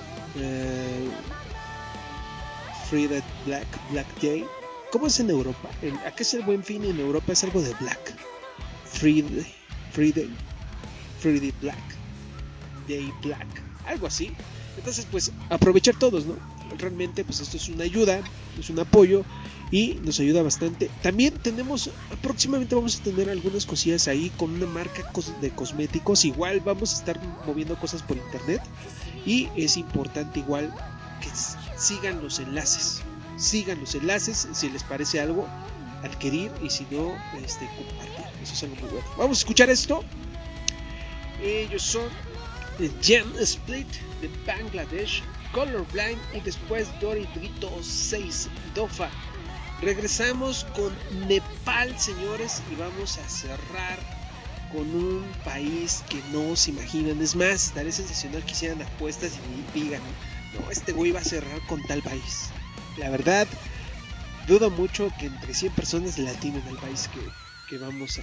Uh, Friday Black Black Day. ¿Cómo es en Europa? ¿En, ¿A qué es el Buen Fin? En Europa es algo de Black Friday Friday Friday Black Day Black, algo así. Entonces pues aprovechar todos, ¿no? Realmente pues esto es una ayuda, es un apoyo, y nos ayuda bastante. También tenemos, próximamente vamos a tener algunas cosillas ahí con una marca de cosméticos. Igual vamos a estar moviendo cosas por internet, y es importante igual que sigan los enlaces, sigan los enlaces, si les parece algo, adquirir, y si no, este, compartir. Eso es algo muy bueno. Vamos a escuchar esto. Ellos son Gin Split de Bangladesh, Colorblind, y después Doridrito seis Dofa. Regresamos con Nepal, señores, y vamos a cerrar con un país que no se imaginan. Es más, estaría sensacional que hicieran apuestas y digan, no, este güey va a cerrar con tal país. La verdad, dudo mucho que entre cien personas le atinen al país que, que vamos a,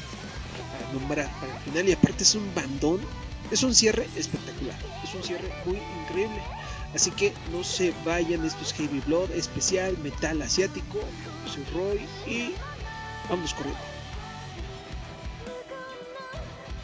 a nombrar para el final. Y aparte es un bandón. Es un cierre espectacular, es un cierre muy increíble. Así que no se vayan, estos Heavy Blood especial metal asiático. Yo soy Roy y vamos corriendo.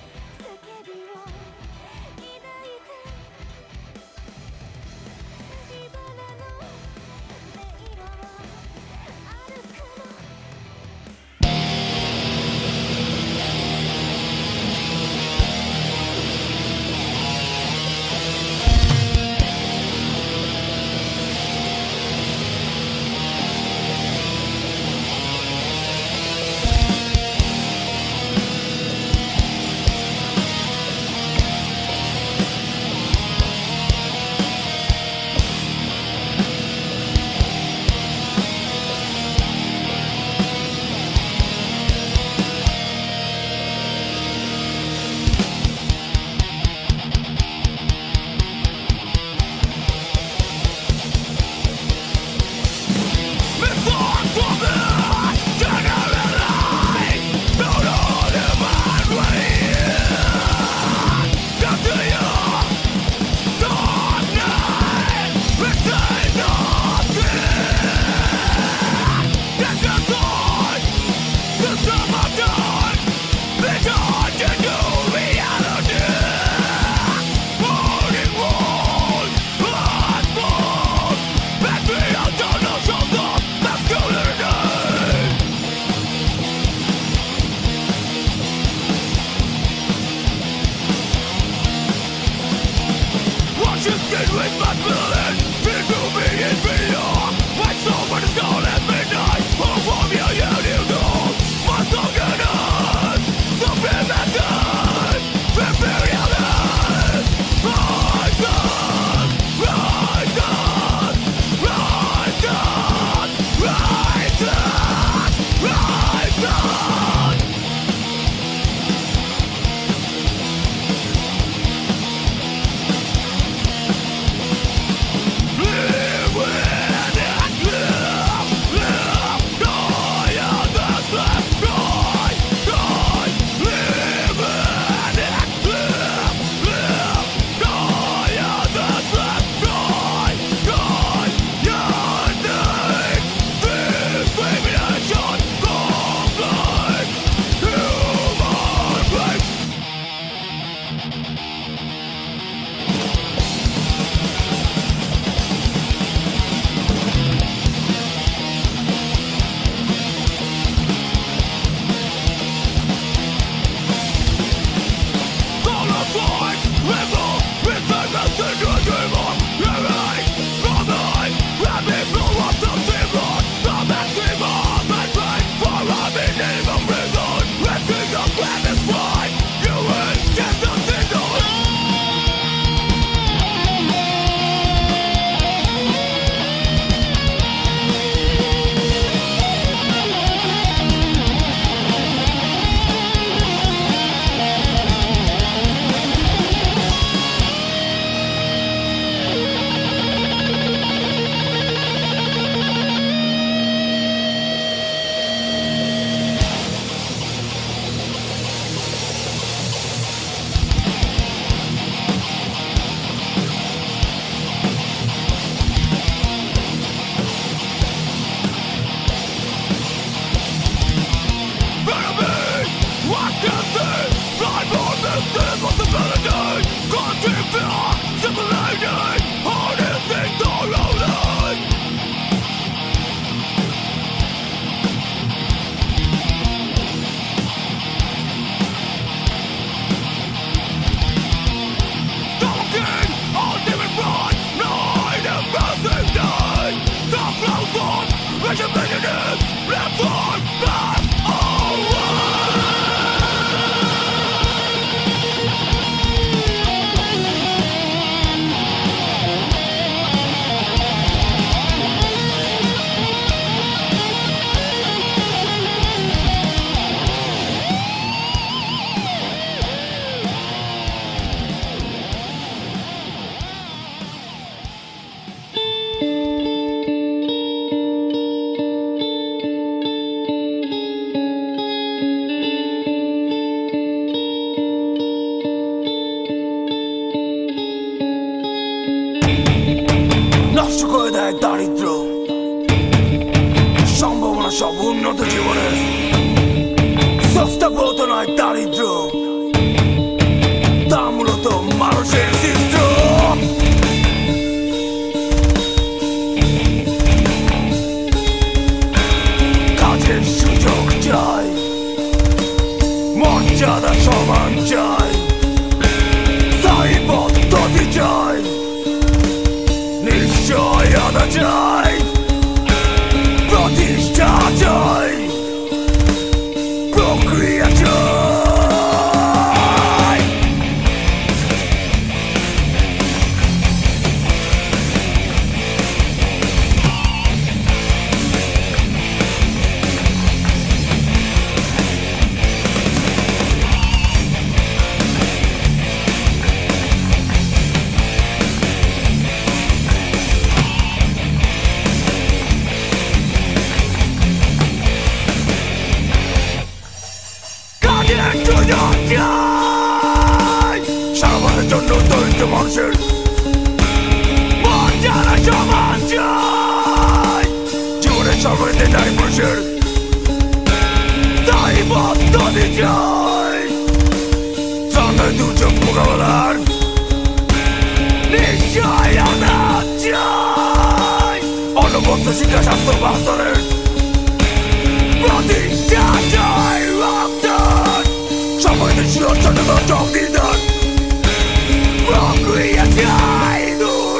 Somewhere that you're turning the dog, the done. Wrong, we are tied.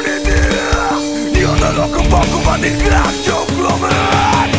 loco poco ma di grasso come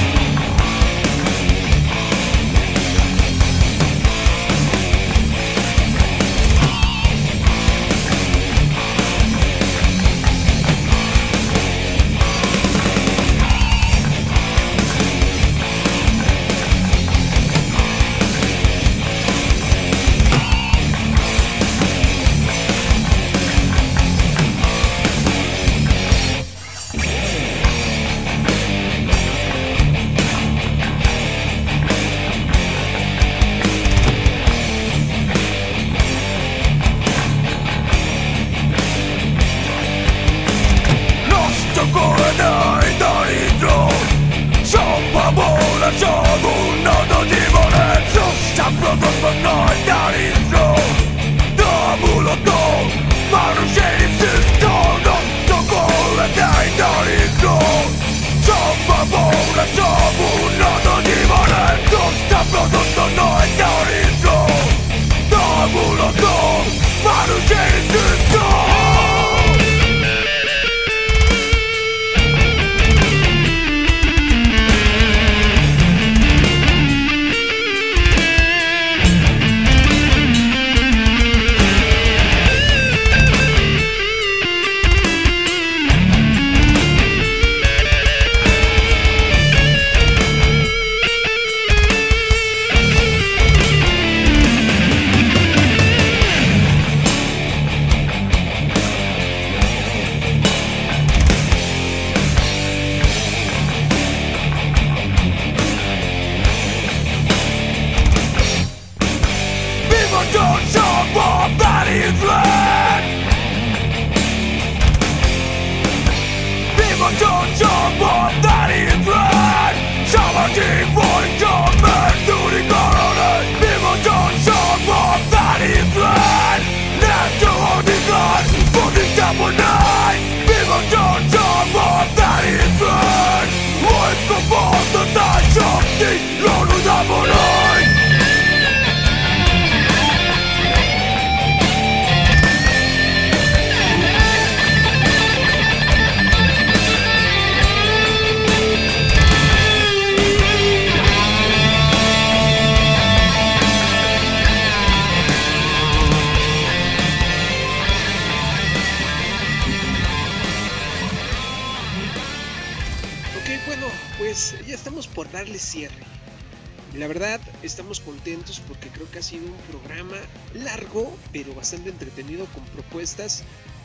Estamos contentos porque creo que ha sido un programa largo pero bastante entretenido con propuestas.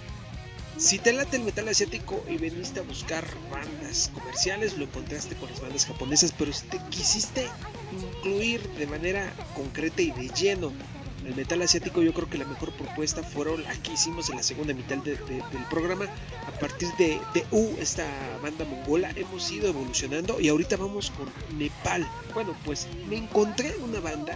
Si te late el metal asiático y veniste a buscar bandas comerciales, lo encontraste con las bandas japonesas, pero si te quisiste incluir de manera concreta y de lleno el metal asiático, yo creo que la mejor propuesta fueron la que hicimos en la segunda mitad de, de, del programa. A partir de, de U, esta banda mongola, hemos ido evolucionando y ahorita vamos con Nepal. Bueno, pues me encontré una banda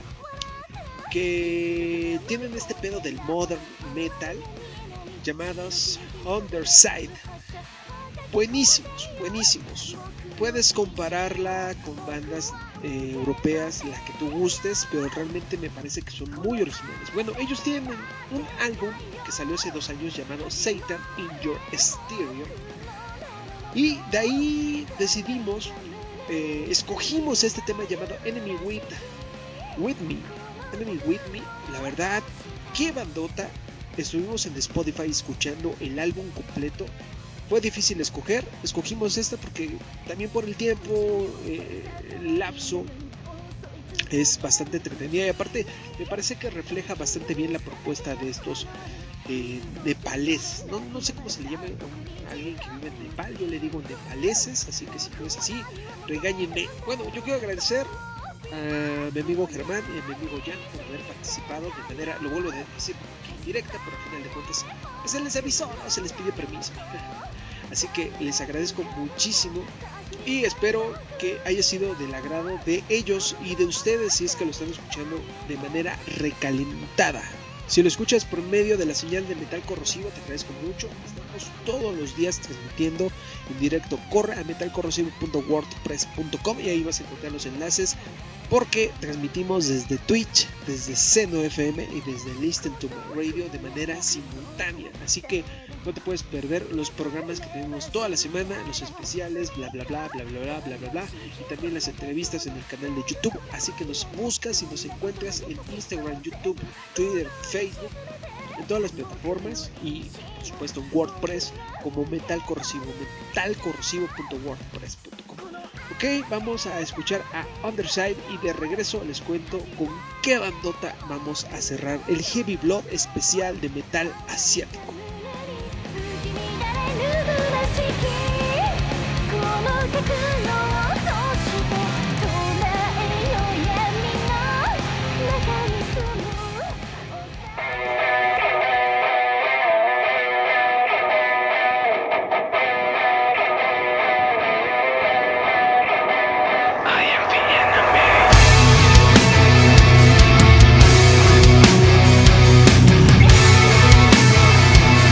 que tienen este pedo del modern metal, llamados Underside. Buenísimos, buenísimos. Puedes compararla con bandas eh, europeas, la que tú gustes, pero realmente me parece que son muy originales. Bueno, ellos tienen un álbum que salió hace dos años llamado Satan in Your Stereo, y de ahí decidimos, eh, escogimos este tema llamado Enemy with, with Me. Enemy with Me, la verdad, qué bandota. Estuvimos en Spotify escuchando el álbum completo. Fue difícil escoger, escogimos esta porque también por el tiempo, eh, el lapso es bastante entretenida y aparte me parece que refleja bastante bien la propuesta de estos eh, nepalés. No, no sé cómo se le llama a alguien que vive en Nepal, yo le digo nepaleses, así que si no es así, regáñenme. Bueno, yo quiero agradecer a mi amigo Germán y a mi amigo Jan por haber participado de manera, lo vuelvo a decir, directa, pero al final de cuentas se les avisó, no se les pide permiso. Así que les agradezco muchísimo y espero que haya sido del agrado de ellos y de ustedes si es que lo están escuchando de manera recalentada. Si lo escuchas por medio de la señal de Metal Corrosivo, te agradezco mucho. Estamos todos los días transmitiendo en directo. Corre a metal corrosivo punto wordpress punto com y ahí vas a encontrar los enlaces porque transmitimos desde Twitch, desde Seno F M y desde Listen to My Radio de manera simultánea, así que no te puedes perder los programas que tenemos toda la semana, los especiales, bla bla bla bla bla bla bla bla bla, y también las entrevistas en el canal de YouTube, así que nos buscas y nos encuentras en Instagram, YouTube, Twitter, Facebook, en todas las plataformas y por supuesto en WordPress como Metal Corrosivo, metal corrosivo punto wordpress punto com. Ok, vamos a escuchar a Underside y de regreso les cuento con qué bandota vamos a cerrar el Heavy Blood especial de metal asiático. 「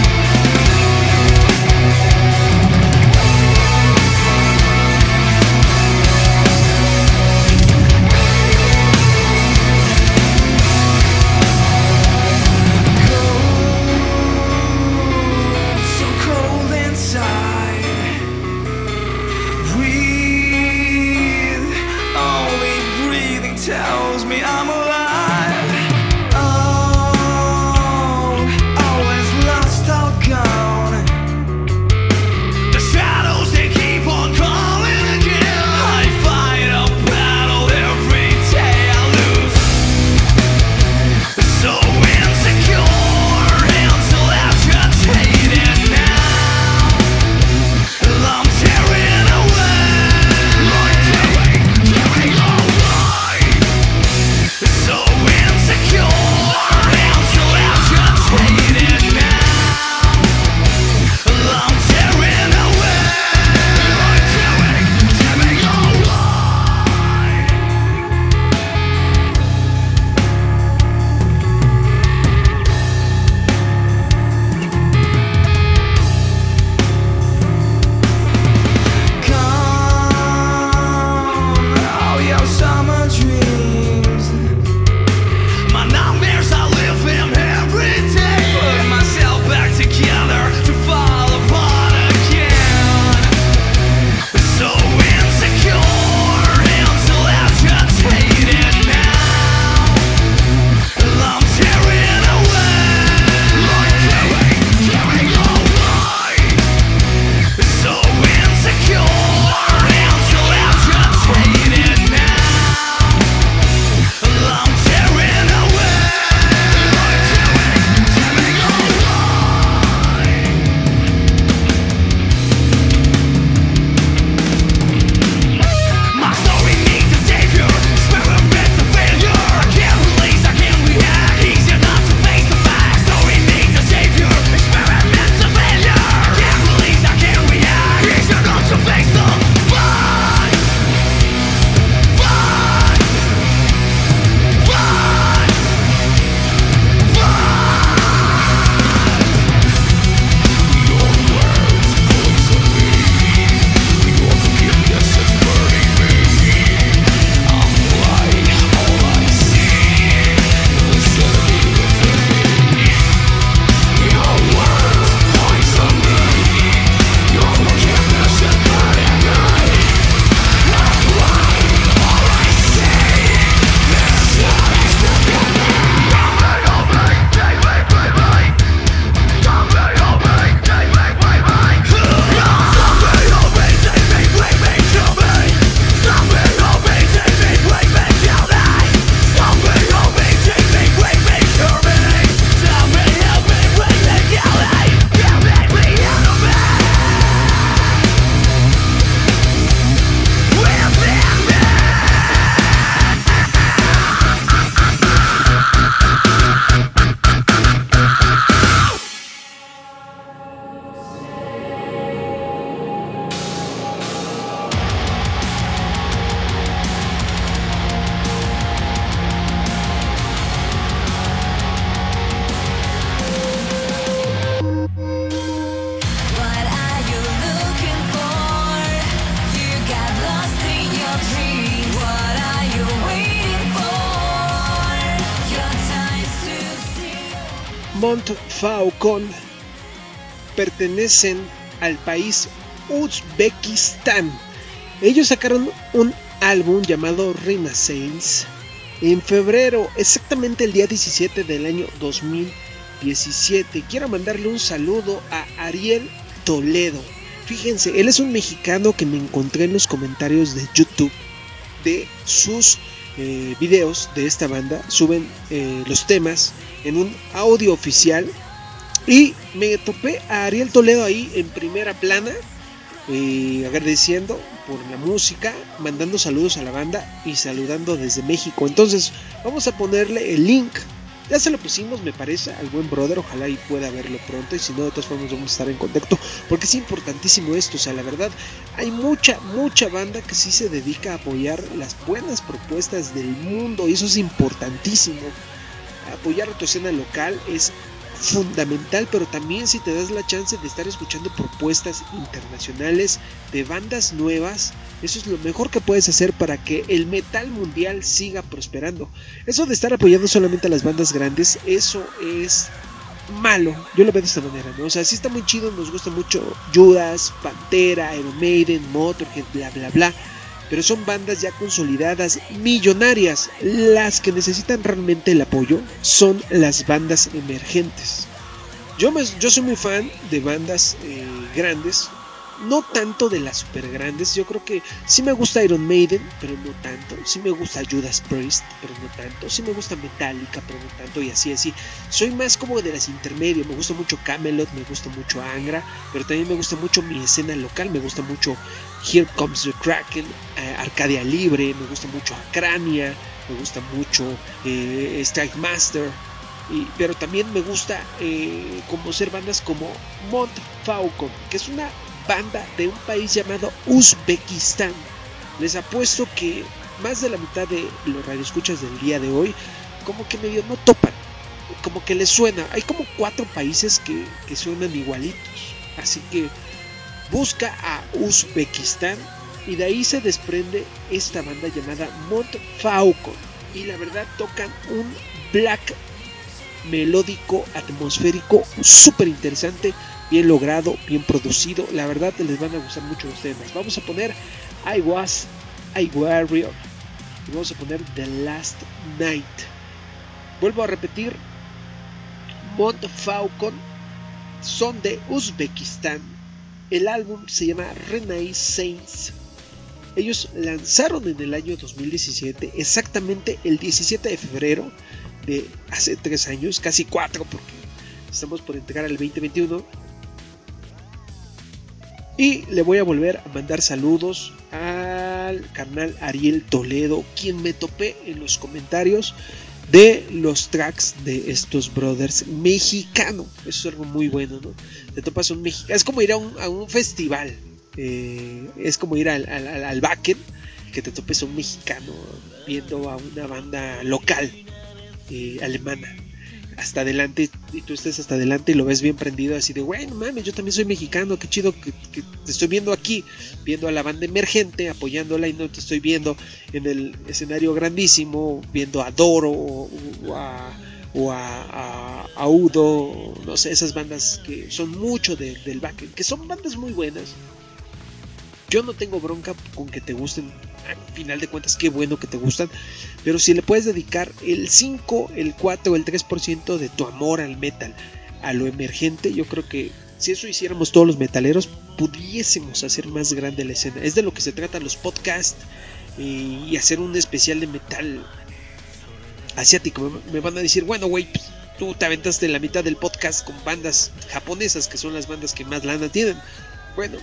Montfaucon pertenecen al país Uzbekistán. Ellos sacaron un álbum llamado Renaissance en febrero, exactamente el día diecisiete del año dos mil diecisiete. Quiero mandarle un saludo a Ariel Toledo. Fíjense, él es un mexicano que me encontré en los comentarios de YouTube de sus eh, videos de esta banda. Suben eh, los temas en un audio oficial y me topé a Ariel Toledo ahí en primera plana, eh, agradeciendo por la música, mandando saludos a la banda y saludando desde México. Entonces vamos a ponerle el link. Ya se lo pusimos, me parece, al buen brother. Ojalá y pueda verlo pronto. Y si no, de todas formas vamos a estar en contacto, porque es importantísimo esto. O sea, la verdad, hay mucha, mucha banda que sí se dedica a apoyar las buenas propuestas del mundo. Y eso es importantísimo. Apoyar a tu escena local es fundamental, pero también si te das la chance de estar escuchando propuestas internacionales de bandas nuevas, eso es lo mejor que puedes hacer para que el metal mundial siga prosperando. Eso de estar apoyando solamente a las bandas grandes, eso es malo. Yo lo veo de esta manera, ¿no? O sea, sí está muy chido, nos gusta mucho Judas, Pantera, Iron Maiden, Motorhead, bla bla bla, pero son bandas ya consolidadas, millonarias. Las que necesitan realmente el apoyo son las bandas emergentes. Yo, me, yo soy muy fan de bandas eh, grandes, no tanto de las super grandes. Yo creo que sí me gusta Iron Maiden, pero no tanto. Sí me gusta Judas Priest, pero no tanto. Sí me gusta Metallica, pero no tanto. Y así, así. Soy más como de las intermedias. Me gusta mucho Kamelot, me gusta mucho Angra, pero también me gusta mucho mi escena local. Me gusta mucho Here Comes the Kraken, eh, Arcadia Libre, me gusta mucho Acrania, me gusta mucho eh, Strike Master. Y, pero también me gusta eh, conocer bandas como Montfaucon, que es una banda de un país llamado Uzbekistán. Les apuesto que más de la mitad de los radioescuchas del día de hoy como que medio no topan, como que les suena. Hay como cuatro países que, que suenan igualitos, así que busca a Uzbekistán y de ahí se desprende esta banda llamada Montfaucon. Y la verdad tocan un black melódico, atmosférico, súper interesante, bien logrado, bien producido. La verdad les van a gustar mucho los temas. Vamos a poner I Was a Warrior y vamos a poner The Last Night. Vuelvo a repetir, Montfaucon son de Uzbekistán. El álbum se llama Renaissance. Ellos lanzaron en el año dos mil diecisiete, exactamente el diecisiete de febrero de hace tres años, casi cuatro, porque estamos por entregar al veinte veintiuno. Y le voy a volver a mandar saludos al carnal Ariel Toledo, quien me topé en los comentarios de los tracks de estos brothers mexicanos. Eso es algo muy bueno, ¿no? Te topas un mexicano, es como ir a un, a un festival, eh, es como ir al, al, al Wacken, que te topes a un mexicano viendo a una banda local eh, alemana hasta adelante, y tú estés hasta adelante y lo ves bien prendido, así de, güey, no mames, yo también soy mexicano, qué chido que, que te estoy viendo aquí, viendo a la banda emergente, apoyándola, y no te estoy viendo en el escenario grandísimo, viendo a Doro o, o a, o a, a, a Udo, no sé, esas bandas que son mucho de, del back, que son bandas muy buenas. Yo no tengo bronca con que te gusten, al final de cuentas qué bueno que te gustan, pero si le puedes dedicar el cinco, el cuatro, el tres por ciento de tu amor al metal, a lo emergente, yo creo que si eso hiciéramos todos los metaleros, pudiésemos hacer más grande la escena. Es de lo que se trata los podcasts, eh, y hacer un especial de metal asiático. Me, me van a decir, bueno, güey, pues, tú te aventaste la mitad del podcast con bandas japonesas, que son las bandas que más lana tienen. Bueno,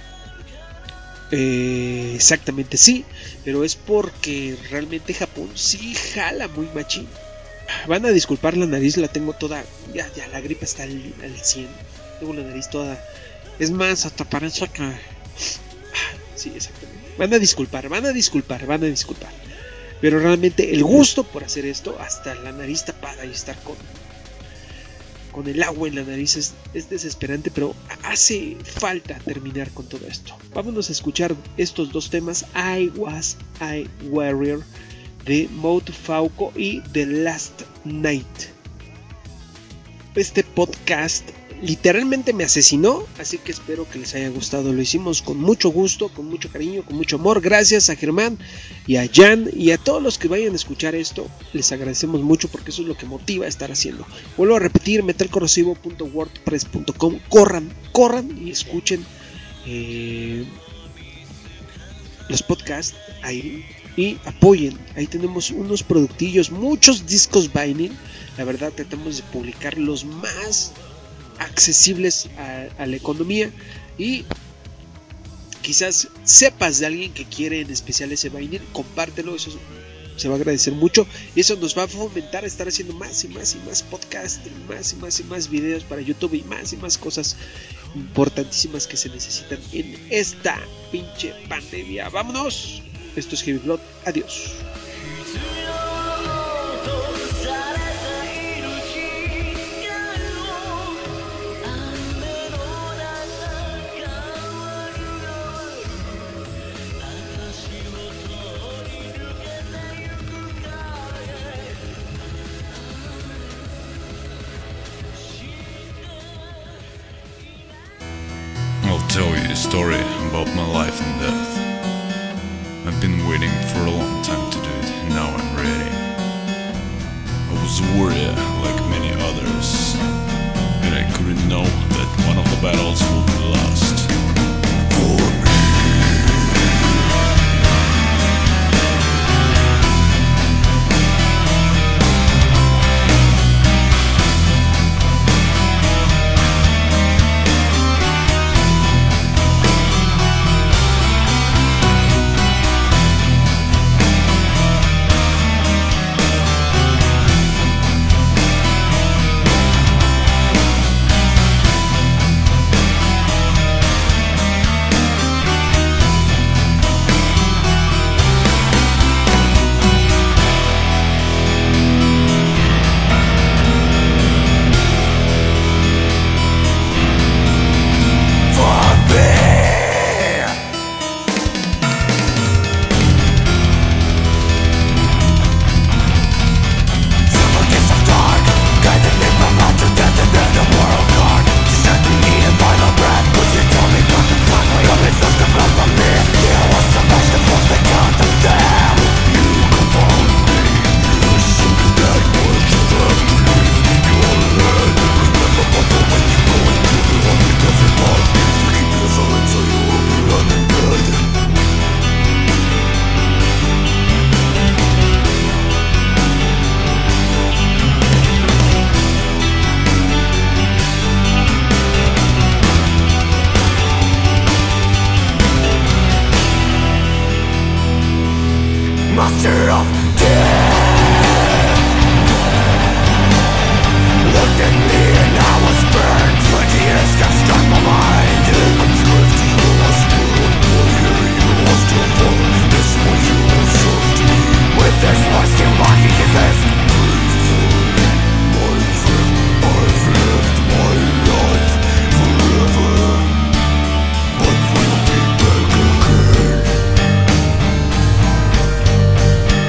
Eh, exactamente sí, pero es porque realmente Japón sí jala muy machín. Van a disculpar la nariz, la tengo toda, ya, ya la gripe está al, al cien. Tengo la nariz toda, es más, hasta parece que, sí, exactamente. Van a disculpar, van a disculpar, van a disculpar. Pero realmente el gusto por hacer esto, hasta la nariz tapada y estar con con el agua en la nariz es, es desesperante, pero hace falta terminar con todo esto. Vámonos a escuchar estos dos temas, I Was a Warrior de Montfaucon y The Last Night. este podcast literalmente me asesinó, así que espero que les haya gustado. Lo hicimos con mucho gusto, con mucho cariño, con mucho amor. Gracias a Germán y a Jan y a todos los que vayan a escuchar esto. Les agradecemos mucho porque eso es lo que motiva a estar haciendo. Vuelvo a repetir, metal corrosivo punto wordpress punto com. Corran, corran y escuchen eh, los podcasts ahí y apoyen. Ahí tenemos unos productillos, muchos discos vinyl. La verdad tratamos de publicar los más accesibles a, a la economía, y quizás sepas de alguien que quiere en especial ese vinyl, compártelo, eso se va a agradecer mucho y eso nos va a fomentar a estar haciendo más y más y más podcasts, más y más y más videos para YouTube y más y más cosas importantísimas que se necesitan en esta pinche pandemia. Vámonos, esto es Heavy Blood, adiós. Tell you a story about my life and death. I've been waiting for a long time to do it, and now I'm ready. I was a warrior like many others, and I couldn't know that one of the battles would be lost. For me. Master of death looked at me and I was burned. Twenty years got struck my mind. I'm swift, you lost good. Warrior, you lost your vote. This what you served me. With this was your mocking his best. Breathe for me, my friend. I've lived my life forever, but we'll be back again.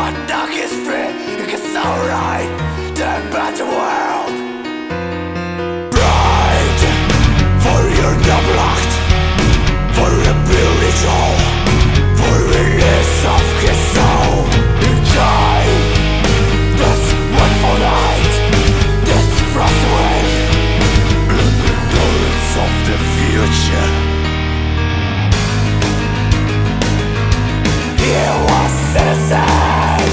dog is free, it's alright. The better world. Pride for your double act, for a spiritual, for release of his soul. Enjoy this one for night, this frost away, in the endurance of the future. He was set aside.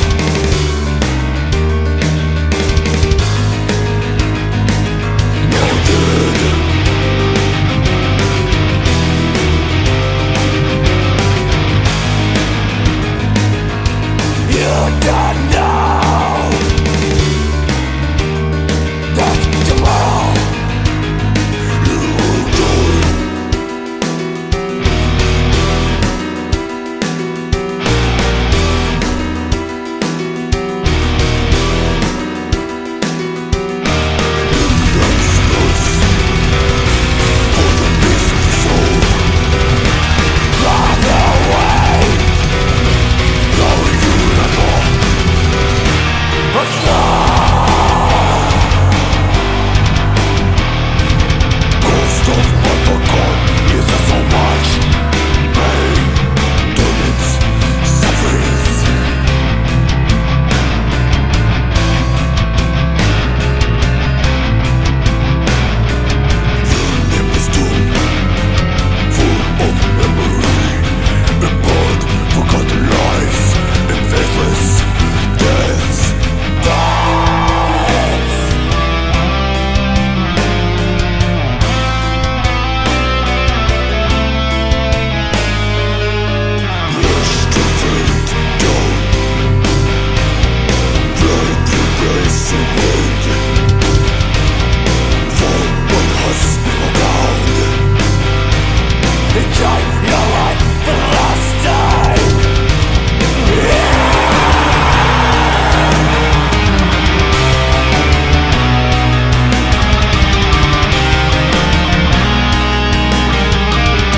No good. You don't know that tomorrow you will die.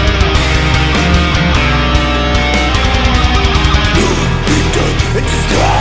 It is